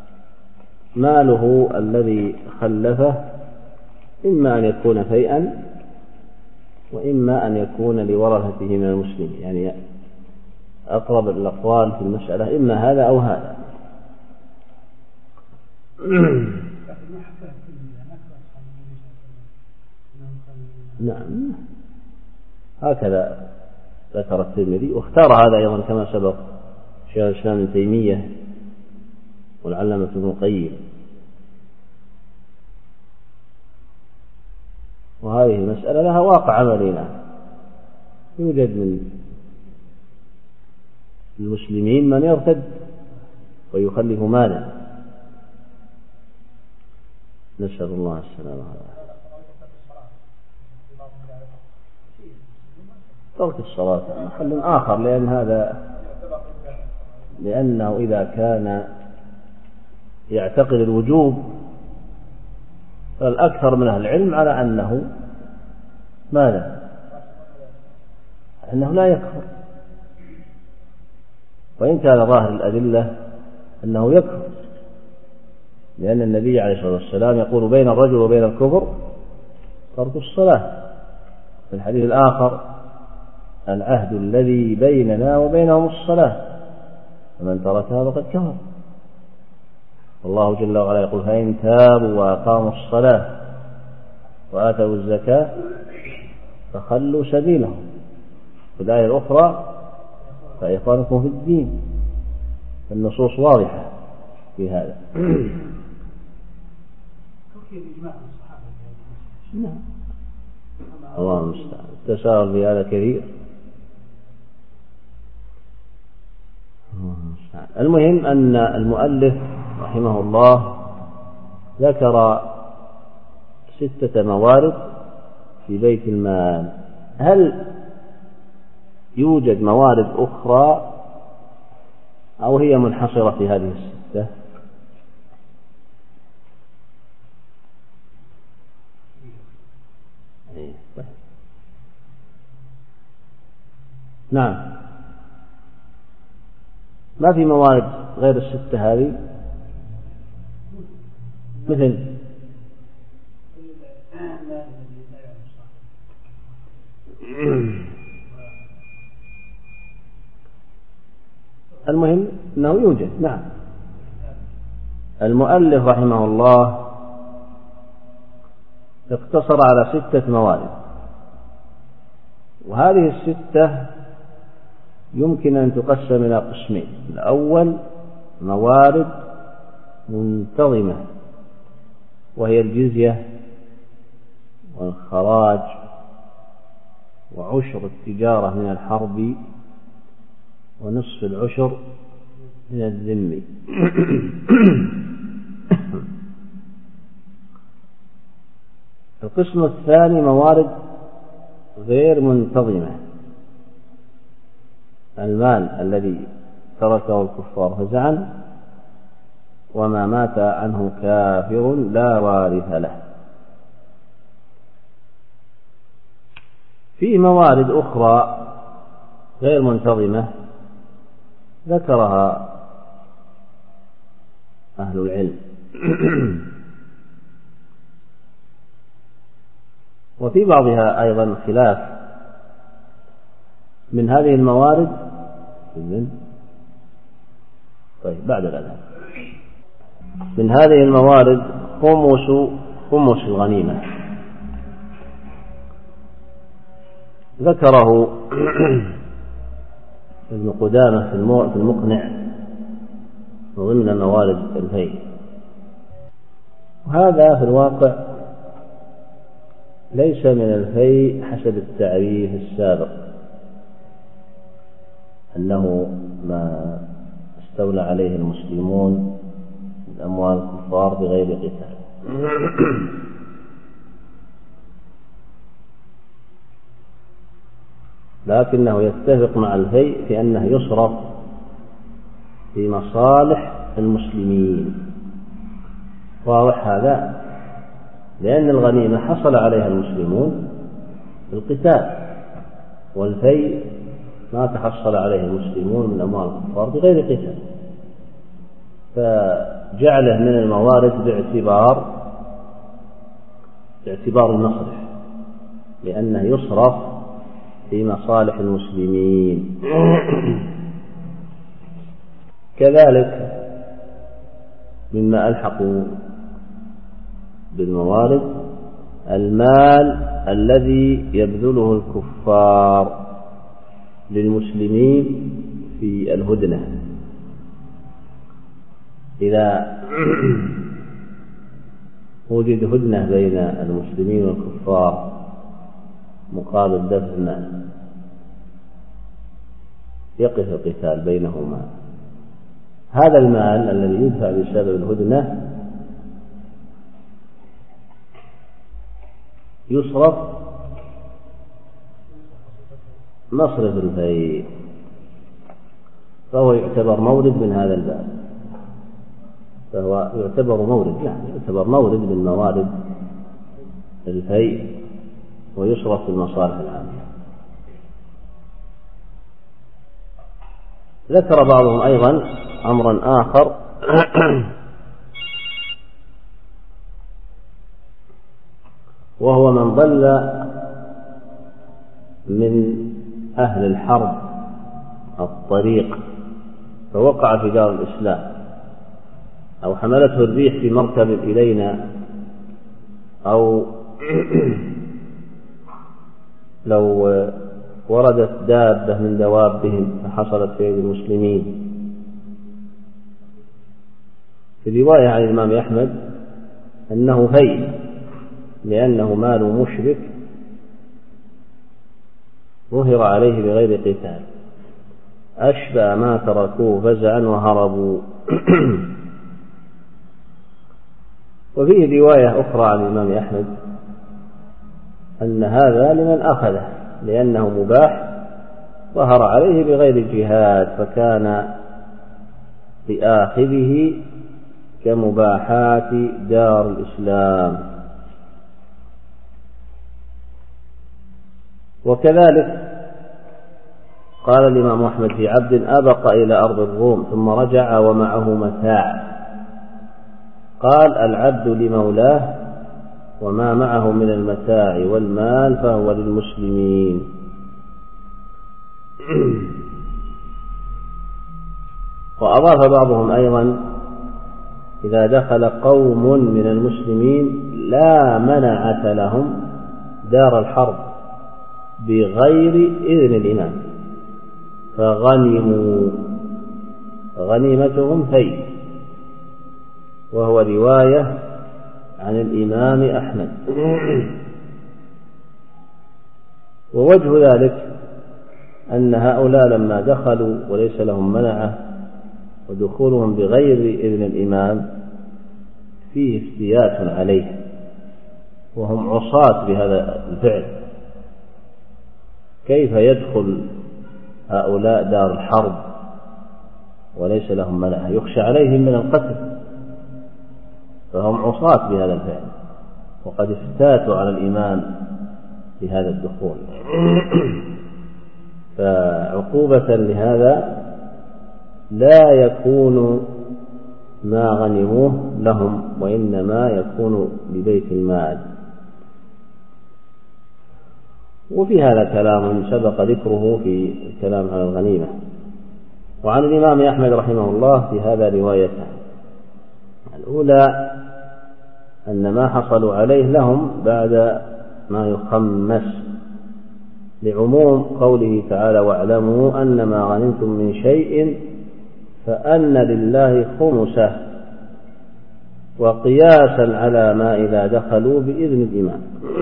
ماله الذي خلفه إما أن يكون فيئا وإما أن يكون لورثته من المسلمين، يعني أقرب الأقوال في المسألة إما هذا أو هذا. نعم، هكذا ذكر الترمذي، واختار هذا أيضا كما سبق شيخ الإسلام ابن تيمية والعلامة ابن القيم. وهذه المسألة لها واقع عملنا، يوجد من المسلمين من يرتد ويخلف مالا، نسأل الله السلامة. ترك الصلاة محل آخر، لأن هذا لأنه إذا كان يعتقد الوجوب فالأكثر من أهل العلم على أنه ماذا؟ أنه لا يكفر، وإن كان ظاهر الأدلة أنه يكفر، لأن النبي عليه الصلاة والسلام يقول بين الرجل وبين الكفر ترك الصلاة. في الحديث الآخر العهد الذي بيننا وبينهم الصلاة فمن تركها فقد كفر. الله جل وعلا يقول فإن تابوا وأقاموا الصلاة وآتوا الزكاة فخلوا سبيلهم. في الآية الأخرى فإخوانكم في الدين. النصوص واضحة في هذا. نعم الله المستعان. التساهل في هذا كثير. المهم أن المؤلف رحمه الله ذكر ستة موارد في بيت المال. هل يوجد موارد أخرى أو هي منحصرة في هذه الستة؟ نعم، ما في موارد غير الستة هذه؟ مثل المهم أنه يوجد. نعم، المؤلف رحمه الله اقتصر على ستة موارد، وهذه الستة يمكن أن تقسم إلى قسمين. الأول موارد منتظمة، وهي الجزية والخراج وعشر التجارة من الحرب ونصف العشر من الذم. القسم الثاني موارد غير منتظمة، المال الذي تركه الكفار فزعا وما مات عنه كافر لا وارث له. في موارد أخرى غير منتظمة ذكرها أهل العلم، وفي بعضها أيضا خلاف. من هذه الموارد طيب بعد الأذان من هذه الموارد خمس خمس الغنيمة، ذكره ابن قدامة في المقنع ضمن موارد الفيء. وهذا في الواقع ليس من الفيء حسب التعريف السابق، أنه ما استولى عليه المسلمون من أموال الكفار بغير قتال. لكنه يتفق مع الفيء في أنه يصرف في مصالح المسلمين. واضح هذا؟ لأن الغنيمة حصل عليها المسلمون بالقتال، والفيء ما تحصل عليه المسلمون من أموال الكفار بغير قتال، فجعله من الموارد باعتبار باعتبار المصرف، لأنه يصرف في مصالح المسلمين. كذلك مما ألحقوا بالموارد المال الذي يبذله الكفار للمسلمين في الهدنة. إذا وجد هدنة بين المسلمين والكفار مقابل دفع مال يقف القتال بينهما، هذا المال الذي يدفع بسبب الهدنة يصرف مصرف الفيء، فهو يعتبر مورد من هذا الباب، فهو يعتبر مورد يعني يعتبر مورد من موارد الفيء ويصرف في المصالح العامة. ذكر بعضهم أيضا أمرا آخر وهو من ضل من أهل الحرب الطريق فوقع في دار الإسلام، أو حملته الريح في مركب إلينا، أو لو وردت دابة من دوابهم فحصلت في يد المسلمين. في رواية عن الإمام أحمد أنه فيء لأنه مال مشرك ظهر عليه بغير قتال، أشبه ما تركوه فزعا وهربوا. وفيه رواية أخرى عن الإمام أحمد أن هذا لمن أخذه لأنه مباح ظهر عليه بغير جهاد، فكان لآخذه كمباحات دار الإسلام. وكذلك قال الإمام أحمد في عبد أبق إلى أرض الروم ثم رجع ومعه متاع، قال العبد لمولاه وما معه من المتاع والمال فهو للمسلمين. وأضاف بعضهم أيضا إذا دخل قوم من المسلمين لا منعة لهم دار الحرب بغير إذن الإمام فغنموا، غنيمتهم فيء، وهو رواية عن الإمام أحمد. ووجه ذلك أن هؤلاء لما دخلوا وليس لهم منعة ودخولهم بغير إذن الإمام فيه افتيات عليه، وهم عصاة بهذا الفعل، كيف يدخل هؤلاء دار الحرب وليس لهم منعة؟ يخشى عليهم من القتل، فهم عصاة بهذا الفعل وقد افتاتوا على الإمام بهذا الدخول. فعقوبة لهذا لا يكون ما غنموه لهم، وإنما يكون لبيت المال. وفي هذا كلام سبق ذكره في الكلام على الغنيمة. وعن الإمام أحمد رحمه الله في هذا روايته: الأولى أن ما حصلوا عليه لهم بعد ما يخمس، لعموم قوله تعالى: واعلموا أن ما غنمتم من شيء فأن لله خمسه، وقياسا على ما إذا دخلوا بإذن الإمام.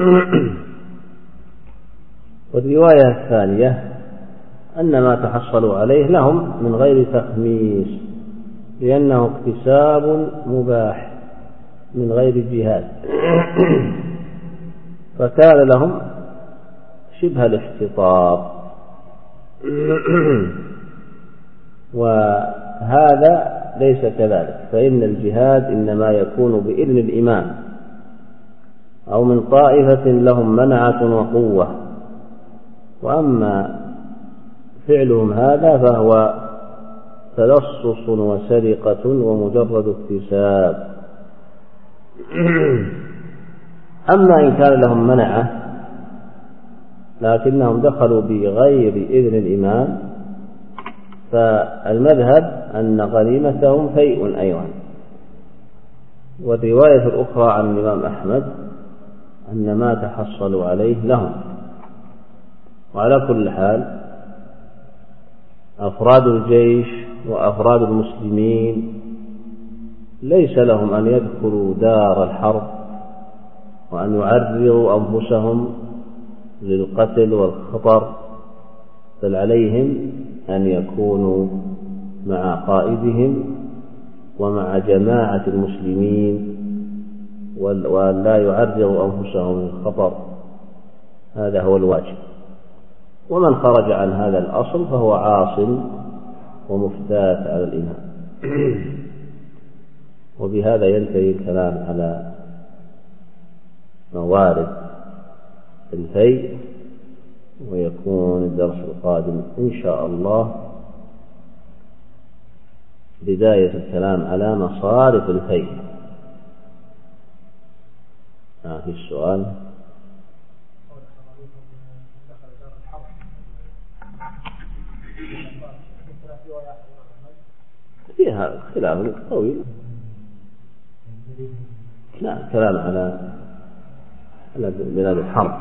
والرواية الثانية أن ما تحصلوا عليه لهم من غير تخميس، لأنه اكتساب مباح من غير جهاد، فكان لهم شبه الاحتطاب. وهذا ليس كذلك، فإن الجهاد إنما يكون بإذن الإمام أو من طائفة لهم منعة وقوة. وأما فعلهم هذا فهو تلصص وسرقة ومجرد اكتساب. أما إن كان لهم منعة لكنهم دخلوا بغير إذن الإمام فالمذهب أن غنيمتهم فيء أيضا. والرواية الأخرى عن الإمام أحمد أن ما تحصلوا عليه لهم. وعلى كل حال أفراد الجيش وأفراد المسلمين ليس لهم أن يدخلوا دار الحرب وأن يعرضوا أنفسهم للقتل والخطر، بل عليهم أن يكونوا مع قائدهم ومع جماعة المسلمين، وأن لا يعرضوا أنفسهم للخطر هذا هو الواجب. ومن خرج عن هذا الأصل فهو عاص ومفتات على الإمام. وبهذا ينتهي الكلام على موارد الفيء، ويكون الدرس القادم إن شاء الله بداية الكلام على مصارف الفيء. ما في السؤال؟ فيها خلاف طويل. لا، كلام على على بلاد الحرب.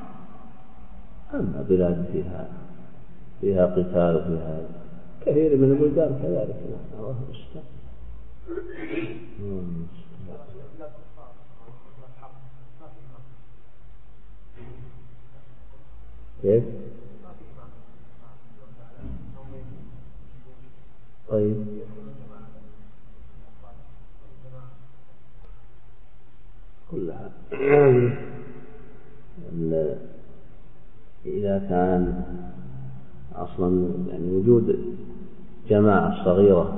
أما بلاد فيها فيها قتال وفيها كثير من البلدان كذلك. الله المستعان. كيف؟ طيب كلها إذا كان أصلا يعني وجود جماعة صغيرة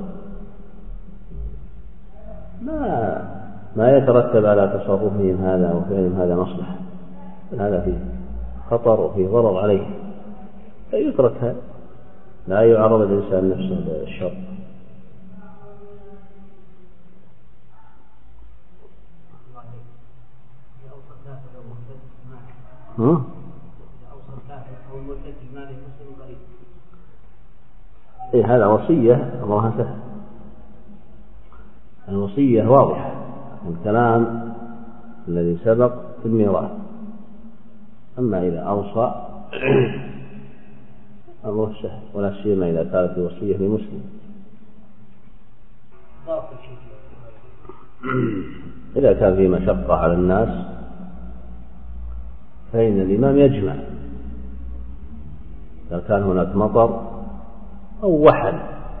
ما ما يترتب على تصرفهم هذا وفعلهم هذا مصلحة، هذا فيه خطر وفيه ضرر عليه، فيترك هذا، لا يعرض الإنسان نفسه للشر. ها؟ إيه هذا وصية الله سهل. الوصية واضحة، الكلام الذي سبق في الميراث. أما إذا أوصى أمره سهل، ولا سيما إذا كانت الوصية لمسلم. إذا كان في مشقة على الناس فإن الإمام يجمع. إذا كان هناك مطر أو وحل،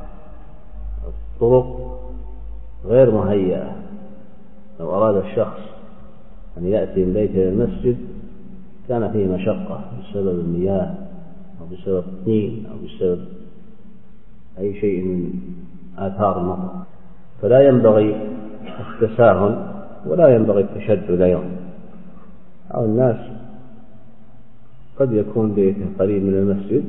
الطرق غير مهيئة، لو أراد الشخص أن يأتي من بيته إلى المسجد كان فيه مشقة بسبب المياه أو بسبب الطين أو بسبب أي شيء من آثار المطر، فلا ينبغي التساهل ولا ينبغي التشدد أيضا. أو الناس قد يكون بيته قريب من المسجد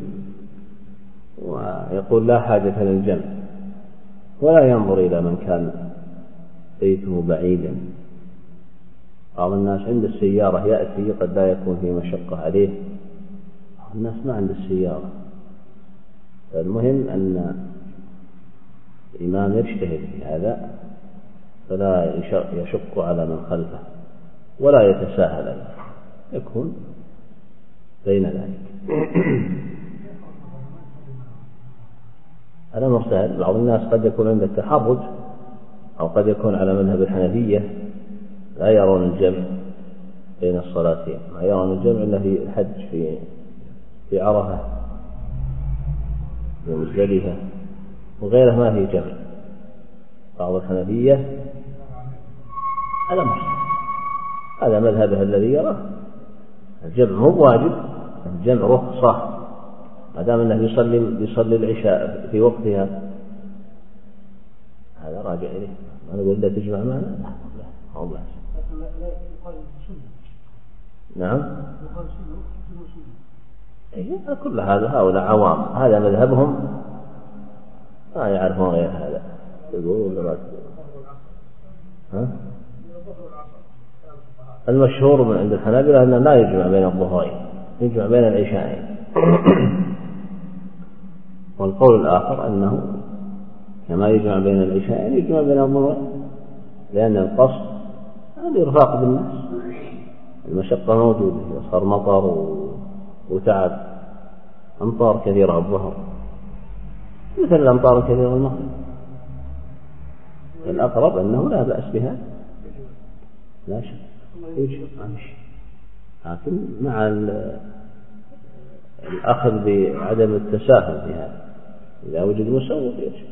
ويقول لا حاجة للجمع، ولا ينظر إلى من كان بيته بعيدا. بعض الناس عند السيارة يأتي قد لا يكون في مشقة عليه، الناس ما عند السيارة. فالمهم أن الإمام يجتهد في هذا فلا يشق على من خلفه ولا يتساهل، يكون بين ذلك. هذا مرسل. بعض الناس قد يكون عنده التحرج، أو قد يكون على مذهب الحنفية لا يرون الجمع بين الصلاتين، ما يرون الجمع إلا في الحج في في عرفة ومزدلفة وغيره ما في جمع. بعض الحنفية هذا مرسل، هذا مذهبه الذي يراه الجمع هو واجب، الجمع رخصة ما دام أنه يصلي يصلي العشاء في وقتها، هذا راجع إليه. ما نقول لا تجمع معنا، لا لا الله. نعم. إيه كل هذا هؤلاء عوام، هذا مذهبهم ما يعرفون غير هذا. تقول ولا ها؟ المشهور من عند الحنابلة أنه لا يجمع بين الظهرين، يجمع بين العشاءين. والقول الآخر أنه كما يجمع بين العشاءين يجمع بين الظهرين، لأن القصد هذا إرفاق بالناس، المشقة موجودة، صار مطر وتعب، أمطار كثيرة الظهر مثل الأمطار الكثيرة المغرب. الأقرب أنه لا بأس بها، لا شك يجب عن شيء، لكن مع الأخذ بعدم التساهل في هذا. إذا وجد مسوغ يجب.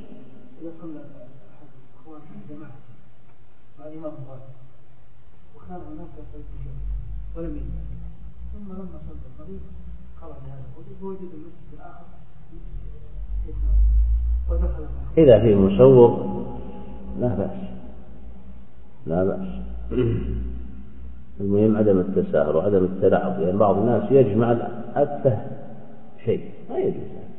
وكان هناك ولم يجمع ثم لما صلى المغرب خرج هذا ووجد المسجد الآخر ودخل إذا فيه مسوق لا بأس لا بأس. المهم عدم التساهل وعدم التلاعب، لأن يعني بعض الناس يجمع أتفه شيء ما يجوز.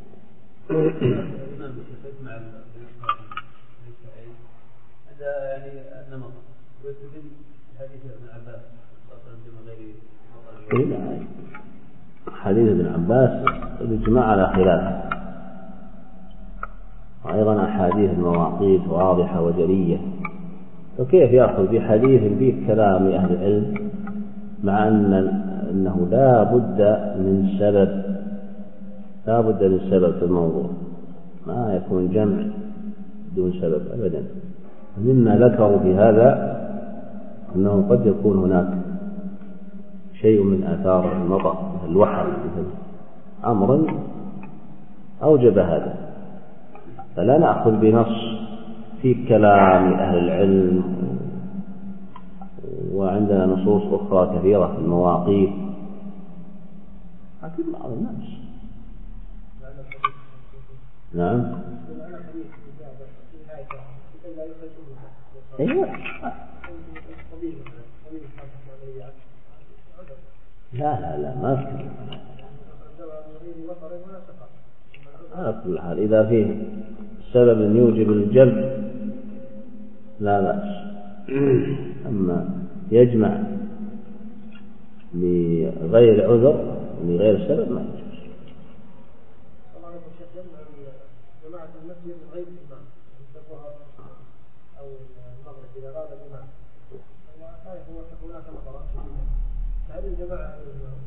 هذا يعني النمط ويستدل حديث ابن عباس من غير حديث ابن عباس الإجماع على خلافه، وأيضا أحاديث المواقيت واضحة وجلية، فكيف يأخذ بحديث فيه كلام أهل العلم مع أن أنه لا بد من سبب لا بد من سبب في الموضوع، ما يكون جمع دون سبب أبدا. مما ذكروا في هذا أنه قد يكون هناك شيء من آثار المطر مثل الوحل مثل أمر أوجب هذا، فلا نأخذ بنص في كلام أهل العلم، وعندنا نصوص أخرى كثيرة في المواقيت، لكن بعض الناس نعم أيوة. لا لا لا ما أذكر. على كل حال إذا فيه سبب يوجب الجلب لا بأس، أما يجمع لغير عذر لغير سبب ما يجوز. جماعة المسجد من غير الإمام أو المغرب إذا أراد الإمام هو هناك مطرات شديدة، هذه الجماعة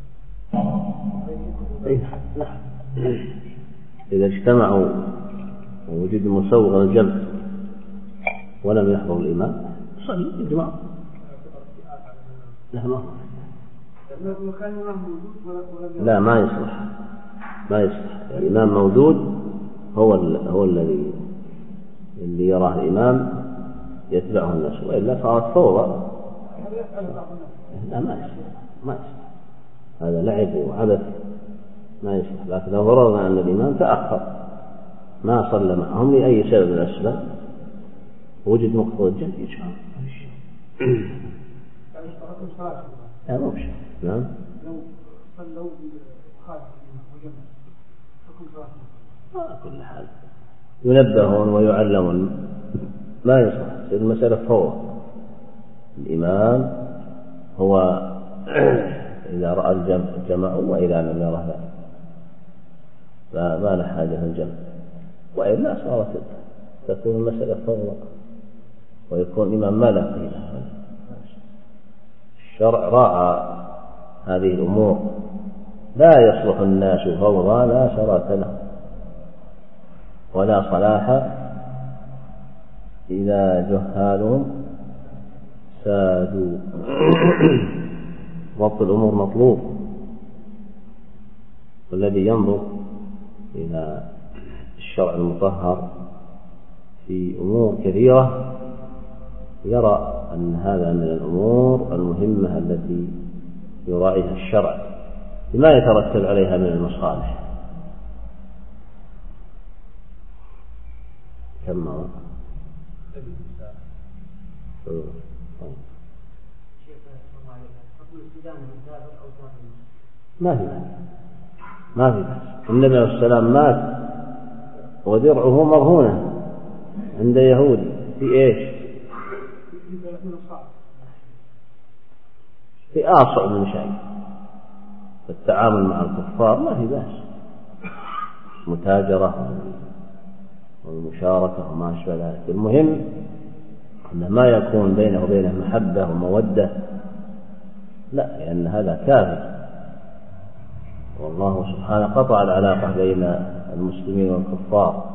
نعم إذا اجتمعوا ووجد مسوغ الجلب ولم يحضر الإمام صلي إجماع. لا ما لا ما يصلح ما يصلح. الإمام موجود هو هو الذي اللي يراه الإمام يتبعه الناس، وإلا صارت فوضى. لا ما يصلح ما يصلح، هذا لعب وعبث ما يصلح. لكن لو فرضنا أن الإمام تأخر ما صلى معهم لأي سبب من الأسباب وجد مقتضى الجمع يجمع. لا مو بشيء. نعم لو صلوا خارج وجمع حكم صلاة على كل حال ينبهون ويعلمون ما يصلح. المسألة فوضى. الإمام هو إذا رأى الجمع وإذا لم يره لا فما له حاجة الجمع، وإلا صارت تكون المسألة فوضى ويكون الإمام ما له قيمة. الشرع راعى هذه الأمور، لا يصلح الناس فوضى لا شراك له ولا صلاح إذا جهالهم سادوا. ضبط الأمور مطلوب، والذي ينظر إلى الشرع المطهر في أمور كثيرة يرى أن هذا من الأمور المهمة التي يراعيها الشرع لما يترتب عليها من المصالح. كم مرة ما في بأس ما في بأس. النبي عليه السلام مات ودرعه مرهونة عند يهودي في إيش؟ في آصع من شيء. التعامل مع الكفار ما في بأس، متاجرة والمشاركة وما أشبه ذلك. المهم أن ما يكون بينه وبينه محبة ومودة، لا، لأن هذا كافر، والله سبحانه قطع العلاقة بين المسلمين والكفار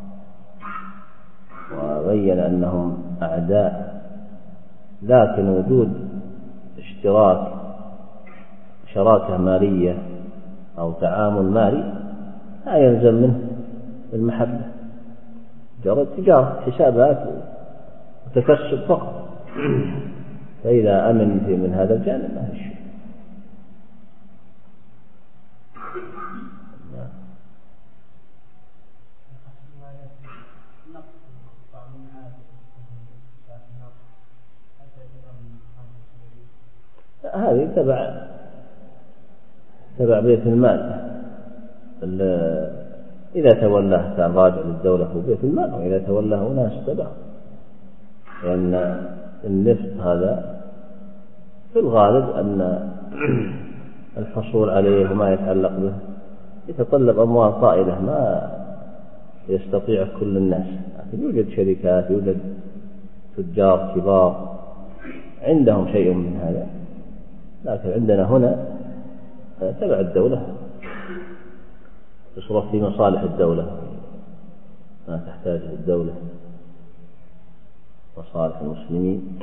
وبين أنهم أعداء. لكن وجود اشتراك شراكة مالية أو تعامل مالي لا يلزم منه المحبة، مجرد تجارة حسابات وتكسب فقط. فإذا أمن في من هذا الجانب ما هي شيء. هذه تبع تبع بيت المال. إذا تولاه كان راجع للدولة هو بيت المال، وإذا تولاه ناس تبع، لأن النفط هذا في الغالب أن الحصول عليه وما يتعلق به يتطلب أموال طائلة ما يستطيع كل الناس، لكن يوجد شركات، يوجد تجار كبار عندهم شيء من هذا، لكن عندنا هنا تبع الدولة، تصرف في مصالح الدولة ما تحتاجه الدولة، مصالح المسلمين.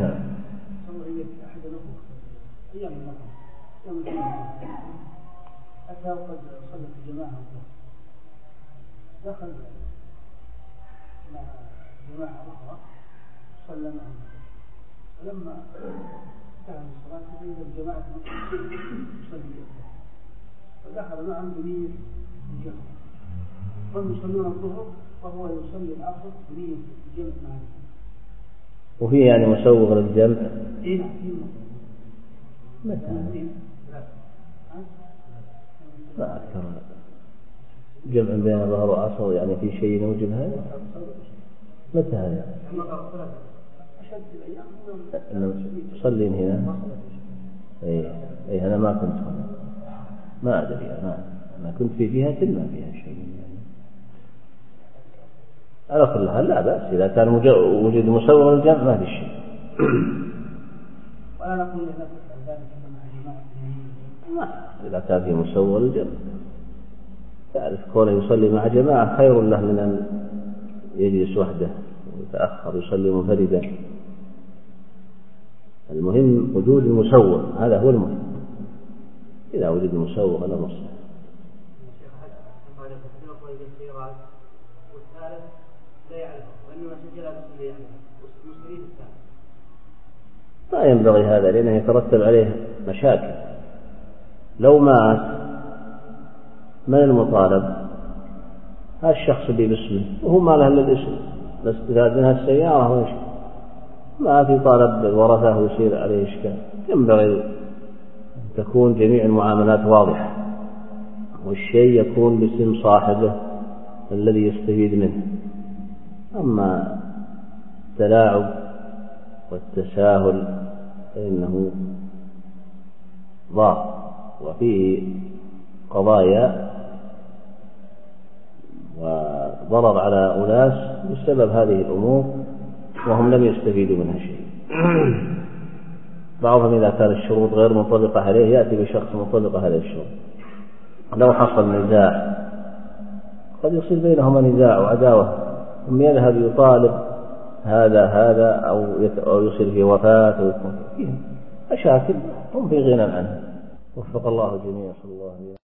أيام النقل يوم الجمعة أتى وقد صلى في جماعة دخل مع جماعة أخرى صلى معهم، ولما انتهى من الصلاة تبين الجماعة يصلي فدخل معهم بنية الجمع، هم يصلون الظهر وهو يصلي العصر بنية الجمع معهم. وفي يعني مسوغ للجمع؟ إيه نعم. متى؟ ما أذكر جمع بين ظهر وعصر يعني في شيء نوجب هذا؟ متى هذا؟ تصلين هنا؟ أي أي أنا ما كنت هنا، ما أدري، ما ما كنت في جهة ما فيها شيء يعني. على كل حال لا بأس إذا كان وجد مسوغ للجمع ما في شيء. ولا نقول ذلك إذا كان في مسوغ للجمع تعرف كونه يصلي مع جماعة خير له من أن يجلس وحده ويتأخر يصلي منفردا. المهم وجود المسوغ، هذا هو المهم. إذا وجد المسوغ أنا نصح. ما ينبغي هذا لأنه يترتب عليه مشاكل. لو مات من المطالب؟ هذا الشخص اللي باسمه وهو ما له إلا الاسم، بس إذا منها السيارة وإيش ما في طالب الورثة ويصير عليه إشكال. ينبغي أن تكون جميع المعاملات واضحة، والشيء يكون باسم صاحبه الذي يستفيد منه. أما التلاعب والتساهل فإنه ضار، وفيه قضايا وضرر على أناس بسبب هذه الأمور وهم لم يستفيدوا منها شيء. بعضهم إذا كان الشروط غير منطبقة عليه يأتي بشخص منطبقة عليه الشروط. لو حصل نزاع قد يصير بينهما نزاع وعداوة، ثم يذهب يطالب هذا هذا أو يصير في وفاة ويكون فيه مشاكل هم في غنى عنها. وفق الله جميعا. صلى الله عليه وسلم.